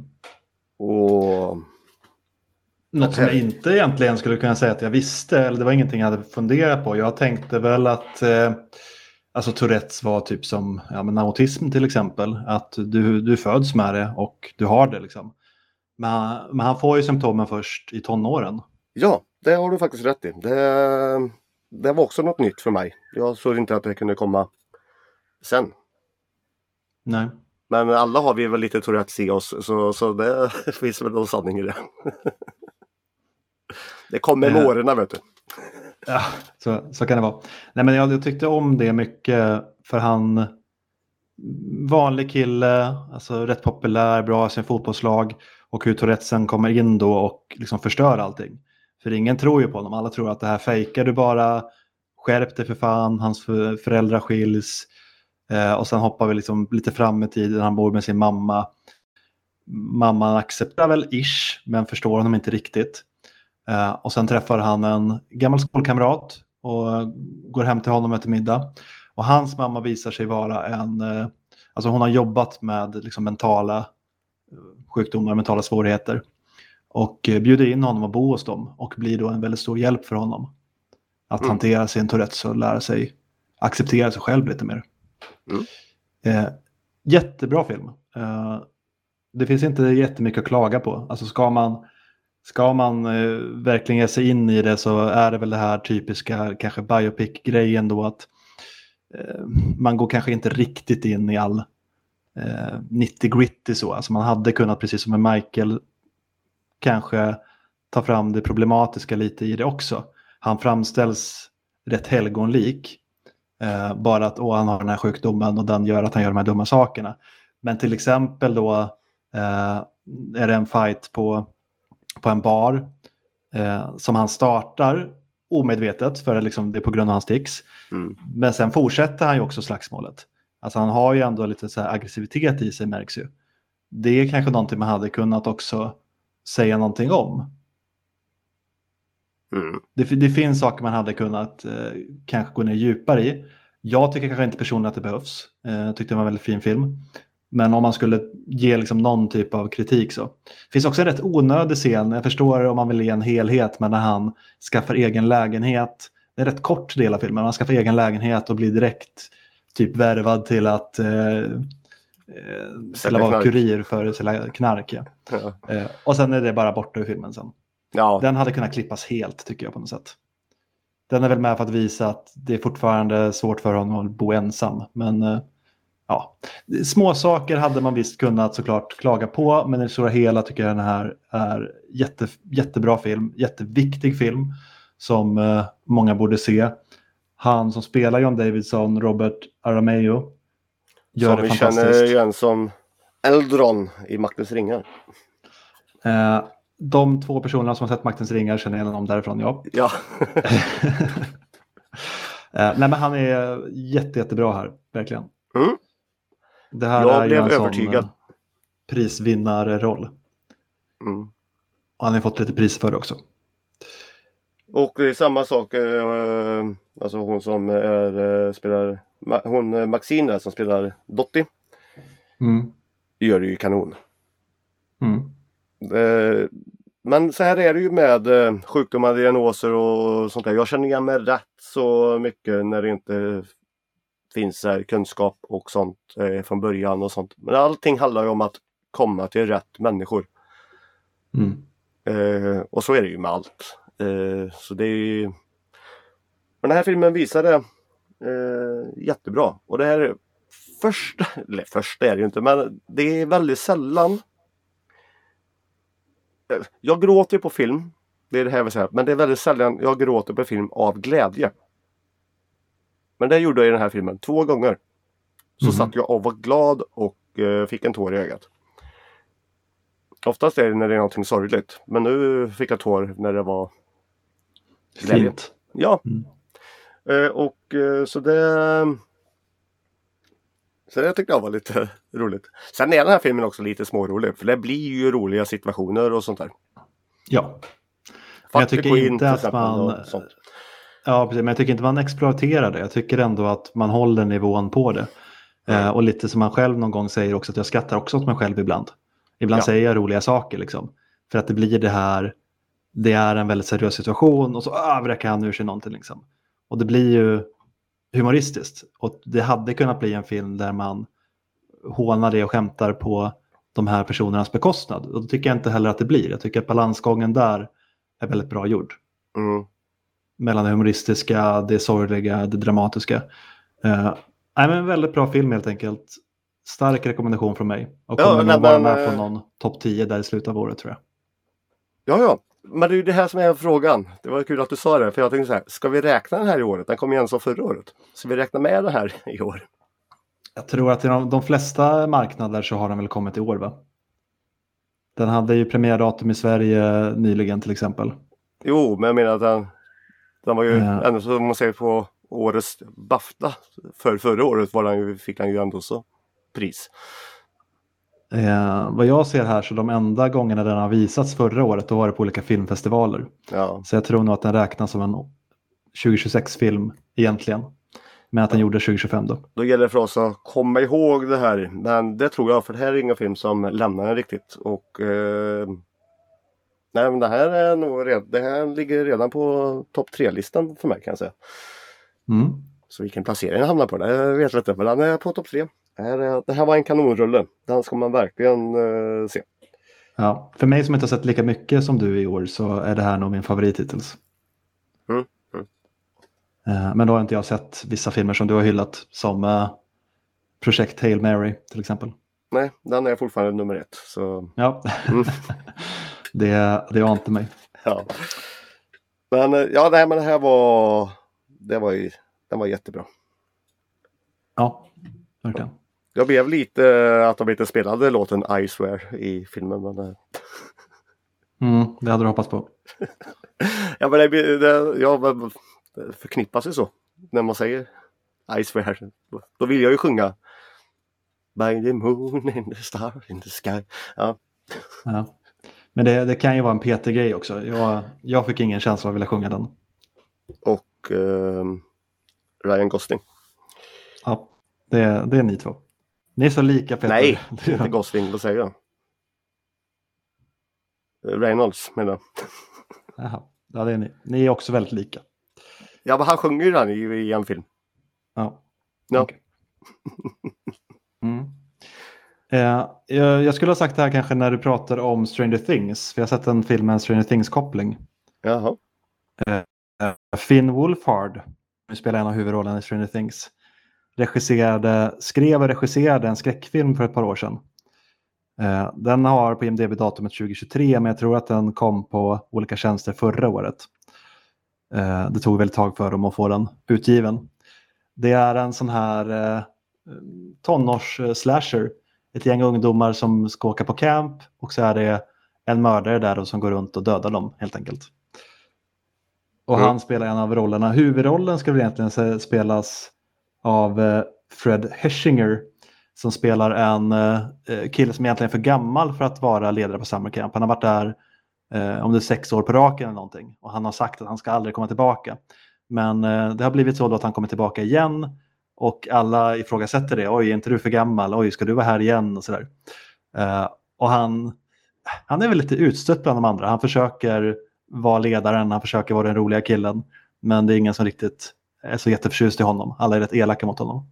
Och något som jag inte egentligen skulle kunna säga att jag visste, eller det var ingenting jag hade funderat på. Jag tänkte väl att alltså Tourettes var typ som autism till exempel. Att du föds med det och du har det liksom. Men han får ju symptomen först i tonåren. Ja, det har du faktiskt rätt i. Det var också något nytt för mig. Jag såg inte att det kunde komma sen. Nej. Men alla har vi väl lite Tourettes i oss, så det finns väl någon sanning i det. Det kommer med åren, vet du. Ja, så kan det vara. Nej, men jag tyckte om det mycket för han vanlig kille, alltså rätt populär, bra i sin fotbollslag och hur Tourettesen kommer in då och liksom förstör allting. För ingen tror ju på honom. Alla tror att det här fejkar du bara, skärp dig för fan, hans föräldrar skiljs. Och sen hoppar vi liksom lite fram i tiden, han bor med sin mamma. Mamman accepterar väl ish, men förstår honom inte riktigt. Och sen träffar han en gammal skolkamrat och går hem till honom efter middag. Och hans mamma visar sig vara alltså hon har jobbat med liksom mentala sjukdomar, mentala svårigheter. Och bjuder in honom att bo hos dem och blir då en väldigt stor hjälp för honom. Att hantera sin Tourettes och lära sig acceptera sig själv lite mer. Jättebra film. Det finns inte jättemycket att klaga på. Alltså ska man verkligen ge sig in i det så är det väl det här typiska kanske biopic-grejen då att man går kanske inte riktigt in i all 90-gritty så. Alltså man hade kunnat, precis som med Michael, kanske ta fram det problematiska lite i det också. Han framställs rätt helgonlik. Bara att han har den här sjukdomen och den gör att han gör de här dumma sakerna. Men till exempel då är det en fight på en bar som han startar omedvetet för liksom det är på grund av hans tics. Men sen fortsätter han ju också slagsmålet. Alltså han har ju ändå lite så här aggressivitet i sig, märks ju. Det är kanske någonting man hade kunnat också säga någonting om. Det finns saker man hade kunnat kanske gå ner djupare i. Jag tycker kanske inte personligen att det behövs. Jag tyckte det var en väldigt fin film. Men om man skulle ge liksom någon typ av kritik så. Det finns också en rätt onödig scen. Jag förstår om man vill ge en helhet, men när han skaffar egen lägenhet en rätt kort del av filmen. Man ska få egen lägenhet och bli direkt typ värvad till att vara kurir för sina knark. Ja. Ja. Och sen är det bara borta ur filmen sen. Ja. Den hade kunnat klippas helt tycker jag på något sätt. Den är väl med för att visa att det är fortfarande svårt för honom att bo ensam. Men ja, små saker hade man visst kunnat såklart klaga på. Men i det stora hela tycker jag den här är jättebra film. Jätteviktig film som många borde se. Han som spelar John Davidson, Robert Aramayo, gör som det vi fantastiskt. känner igen som Eldron i Maktens ringar. De 2 personerna som har sett Maktens ringar känner igen dem därifrån, ja. Ja. Nej, men han är jättebra här, verkligen. Mm. Det här Jag är blev ju en övertygad. sån prisvinnarroll. Mm. Och han har fått lite pris för det också. Och det är samma sak, alltså hon som spelar, hon Maxine där som spelar Dottie, gör det ju kanon. Men så här är det ju med sjukdomar, diagnoser och sånt där. Jag känner igen mig rätt så mycket när det inte finns här kunskap och sånt från början och sånt. Men allting handlar ju om att komma till rätt människor. Och så är det ju med allt. Så det är ju... Men den här filmen visar det jättebra. Och det här första är det ju inte, men det är väldigt sällan. Jag gråter på film. Det är det här jag vill säga. Men det är väldigt sällan jag gråter på film av glädje. Men det gjorde jag i den här filmen 2 gånger. Så satt jag och var glad och fick en tår i ögat. Oftast är det när det är någonting sorgligt. Men nu fick jag tår när det var glädje. Fint. Ja. Så det tyckte jag var lite roligt. Sen är den här filmen också lite smårolig. För det blir ju roliga situationer och sånt där. Ja. Men jag tycker inte att man... Ja, precis. Men jag tycker inte man exploaterar det. Jag tycker ändå att man håller nivån på det. Och lite som man själv någon gång säger också, att jag skrattar också åt mig själv ibland. Ibland säger jag roliga saker liksom. För att det blir det här, det är en väldigt seriös situation och så överräcker han ur sig någonting liksom. Och det blir ju humoristiskt. Och det hade kunnat bli en film där man hånar det och skämtar på de här personernas bekostnad. Och det tycker jag inte heller att det blir. Jag tycker att balansgången där är väldigt bra gjord. Mellan det humoristiska, det sorgliga, det dramatiska. Men en väldigt bra film helt enkelt. Stark rekommendation från mig. Och kommer nog vara med på någon topp 10 där i slutet av året tror jag. Ja. Men det är ju det här som är frågan. Det var kul att du sa det. För jag tänkte så här, ska vi räkna den här i året? Den kom igen som förra året. Så vi räknar med den här i år. Jag tror att i de flesta marknader så har den väl kommit i år va? Den hade ju premiärdatum i Sverige nyligen till exempel. Jo, men jag menar att den var ju ändå så man ser på årets BAFTA förra året fick han ju ändå så pris. Vad jag ser här så de enda gångerna den har visats förra året då var det på olika filmfestivaler. Ja. Så jag tror nog att den räknas som en 2026-film egentligen. Men att den gjorde 2025 då. Då gäller det för oss att komma ihåg det här. Men det tror jag, för det här är ingen film som lämnar den riktigt. Och nej, men det här är nog det här ligger redan på topp 3-listan för mig kan jag säga. Så vilken placering hamnar på det, jag vet inte, men den är på topp 3. Det här var en kanonrulle. Den ska man verkligen se. Ja, för mig som inte har sett lika mycket som du i år så är det här nog min favorit hittills. Men då har inte jag sett vissa filmer som du har hyllat som Projekt Hail Mary till exempel. Nej, den är fortfarande nummer 1. Så... Ja, det är inte mig. Ja. Men men det här var den var jättebra. Ja, verkligen. Jag blev lite att de inte spelade låten I Swear i filmen. Men... det hade du hoppats på. Ja, men det förknippas ju så. När man säger I Swear. Då vill jag ju sjunga By the moon and the star in the sky. Ja. Men det kan ju vara en PT-grej också. Jag fick ingen känsla av att vilja sjunga den. Och Ryan Gosling. Ja, det är ni två. Ni är så lika Peter. Nej, inte Gosling, vad säger jag? Reynolds menar jag. Jaha, ja det är ni. Ni är också väldigt lika. Ja, men han sjunger ju den i en film. Ja. Ja. Okay. Mm. Jag skulle ha sagt det här kanske när du pratar om Stranger Things. För jag har sett en film med en Stranger Things-koppling. Jaha. Finn Wolfhard, som spelar en av huvudrollerna i Stranger Things, skrev och regisserade en skräckfilm för ett par år sedan. Den har på IMDb-datumet 2023, men jag tror att den kom på olika tjänster förra året. Det tog väl ett tag för dem att få den utgiven. Det är en sån här tonårs-slasher. Ett gäng ungdomar som ska åka på camp, och så är det en mördare där som går runt och dödar dem helt enkelt. Och han spelar en av rollerna. Huvudrollen ska väl egentligen spelas av Fred Heshinger, som spelar en kille som egentligen är för gammal för att vara ledare på Summer Camp. Han har varit där om det är 6 år på raken eller någonting. Och han har sagt att han ska aldrig komma tillbaka. Men det har blivit så då att han kommer tillbaka igen. Och alla ifrågasätter det. Oj, är inte du för gammal? Oj, ska du vara här igen? Och sådär. Och han är väl lite utstött bland de andra. Han försöker vara ledaren. Han försöker vara den roliga killen. Men det är ingen som riktigt är så jätteförtjust i honom. Alla är rätt elaka mot honom.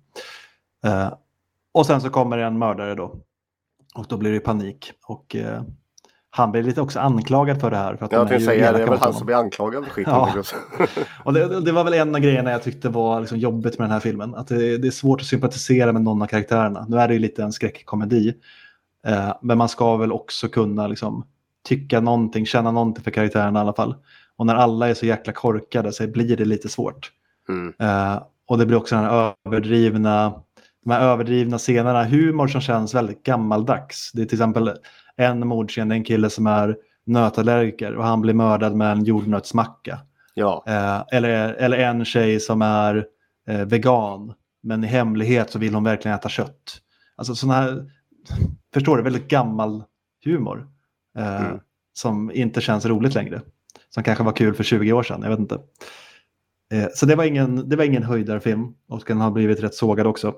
Och sen så kommer en mördare då. Och då blir det panik. Och han blir lite också anklagad för det här. För att jag tänkte säga, det är väl han som blir anklagad för skiten. Ja. Och det var väl en av grejerna jag tyckte var liksom jobbigt med den här filmen. Att det är svårt att sympatisera med någon av karaktärerna. Nu är det ju lite en skräckkomedi. Men man ska väl också kunna liksom tycka någonting, känna någonting för karaktärerna i alla fall. Och när alla är så jäkla korkade så blir det lite svårt. Och det blir också de här överdrivna scenerna, humor som känns väldigt gammaldags. Det är till exempel en mordscen, en kille som är nötallergiker och han blir mördad med en jordnötsmacka. Ja. Eller en tjej som är vegan, men i hemlighet så vill hon verkligen äta kött. Alltså sån här, förstår du, väldigt gammal humor som inte känns roligt längre. Som kanske var kul för 20 år sedan, jag vet inte. Så det var ingen höjdarfilm, och den har blivit rätt sågad också.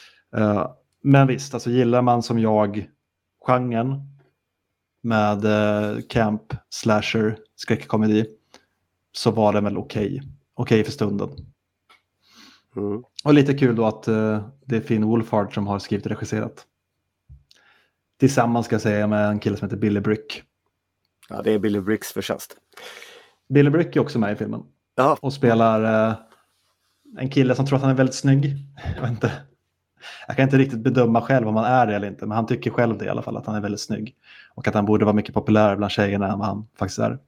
Men visst, alltså gillar man som jag genren med camp, slasher, skräckkomedi, så var den väl okej för stunden. Och lite kul då att det är Finn Wolfhard som har skrivit och regisserat. Tillsammans ska jag säga med en kille som heter Billy Brick. Ja, det är Billy Bricks förtjänst. Billy Brick är också med i filmen. Ja. Och spelar en kille som tror att han är väldigt snygg. Jag kan inte riktigt bedöma själv om han är det eller inte. Men han tycker själv det i alla fall, att han är väldigt snygg. Och att han borde vara mycket populär bland tjejerna än vad han faktiskt är.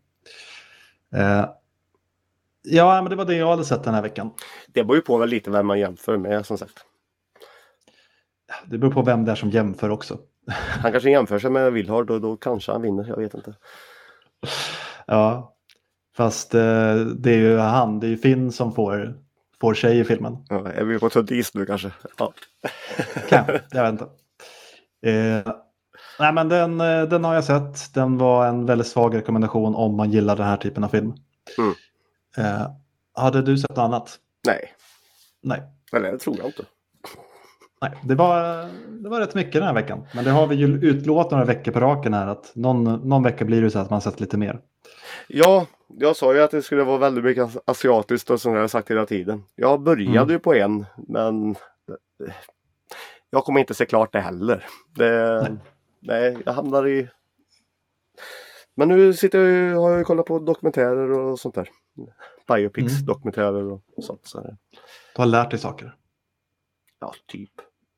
Ja, men det var det jag hade sett den här veckan. Det beror ju på väl lite vem man jämför med, som sagt. Det beror på vem det är som jämför också. Han kanske jämför sig med Willhard och då kanske han vinner, jag vet inte. Ja, fast det är ju det är ju Finn som får tjej i filmen. Ja, är vi på Tudis nu kanske? Ja. Kanske, jag vet inte. Nej, men den har jag sett. Den var en väldigt svag rekommendation om man gillar den här typen av film. Hade du sett något annat? Nej. Eller det tror jag inte. Nej, det var rätt mycket den här veckan. Men det har vi ju utlovat några veckor på raken här. Att någon vecka blir det så att man sett lite mer. Ja, jag sa ju att det skulle vara väldigt mycket asiatiskt och som jag har sagt hela tiden. Jag började ju på en, men jag kommer inte se klart det heller. Nej, jag hamnar i... Men nu har jag kollat på dokumentärer och sånt där. Biopics, dokumentärer och sånt. Så här. Du har lärt dig saker? Ja, typ.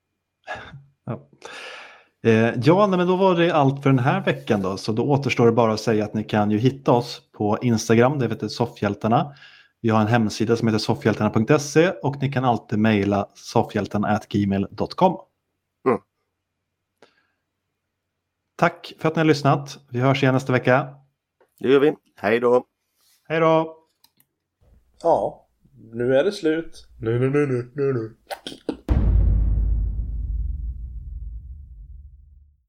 Ja, men då var det allt för den här veckan då. Så då återstår det bara att säga att ni kan ju hitta oss på Instagram, det heter Soffhjältarna. Vi har en hemsida som heter soffhjältarna.se och ni kan alltid mejla soffhjältarna@gmail.com. Tack för att ni har lyssnat. Vi hörs igen nästa vecka. Det gör vi. Hej då. Hej då. Ja, nu är det slut. Nu.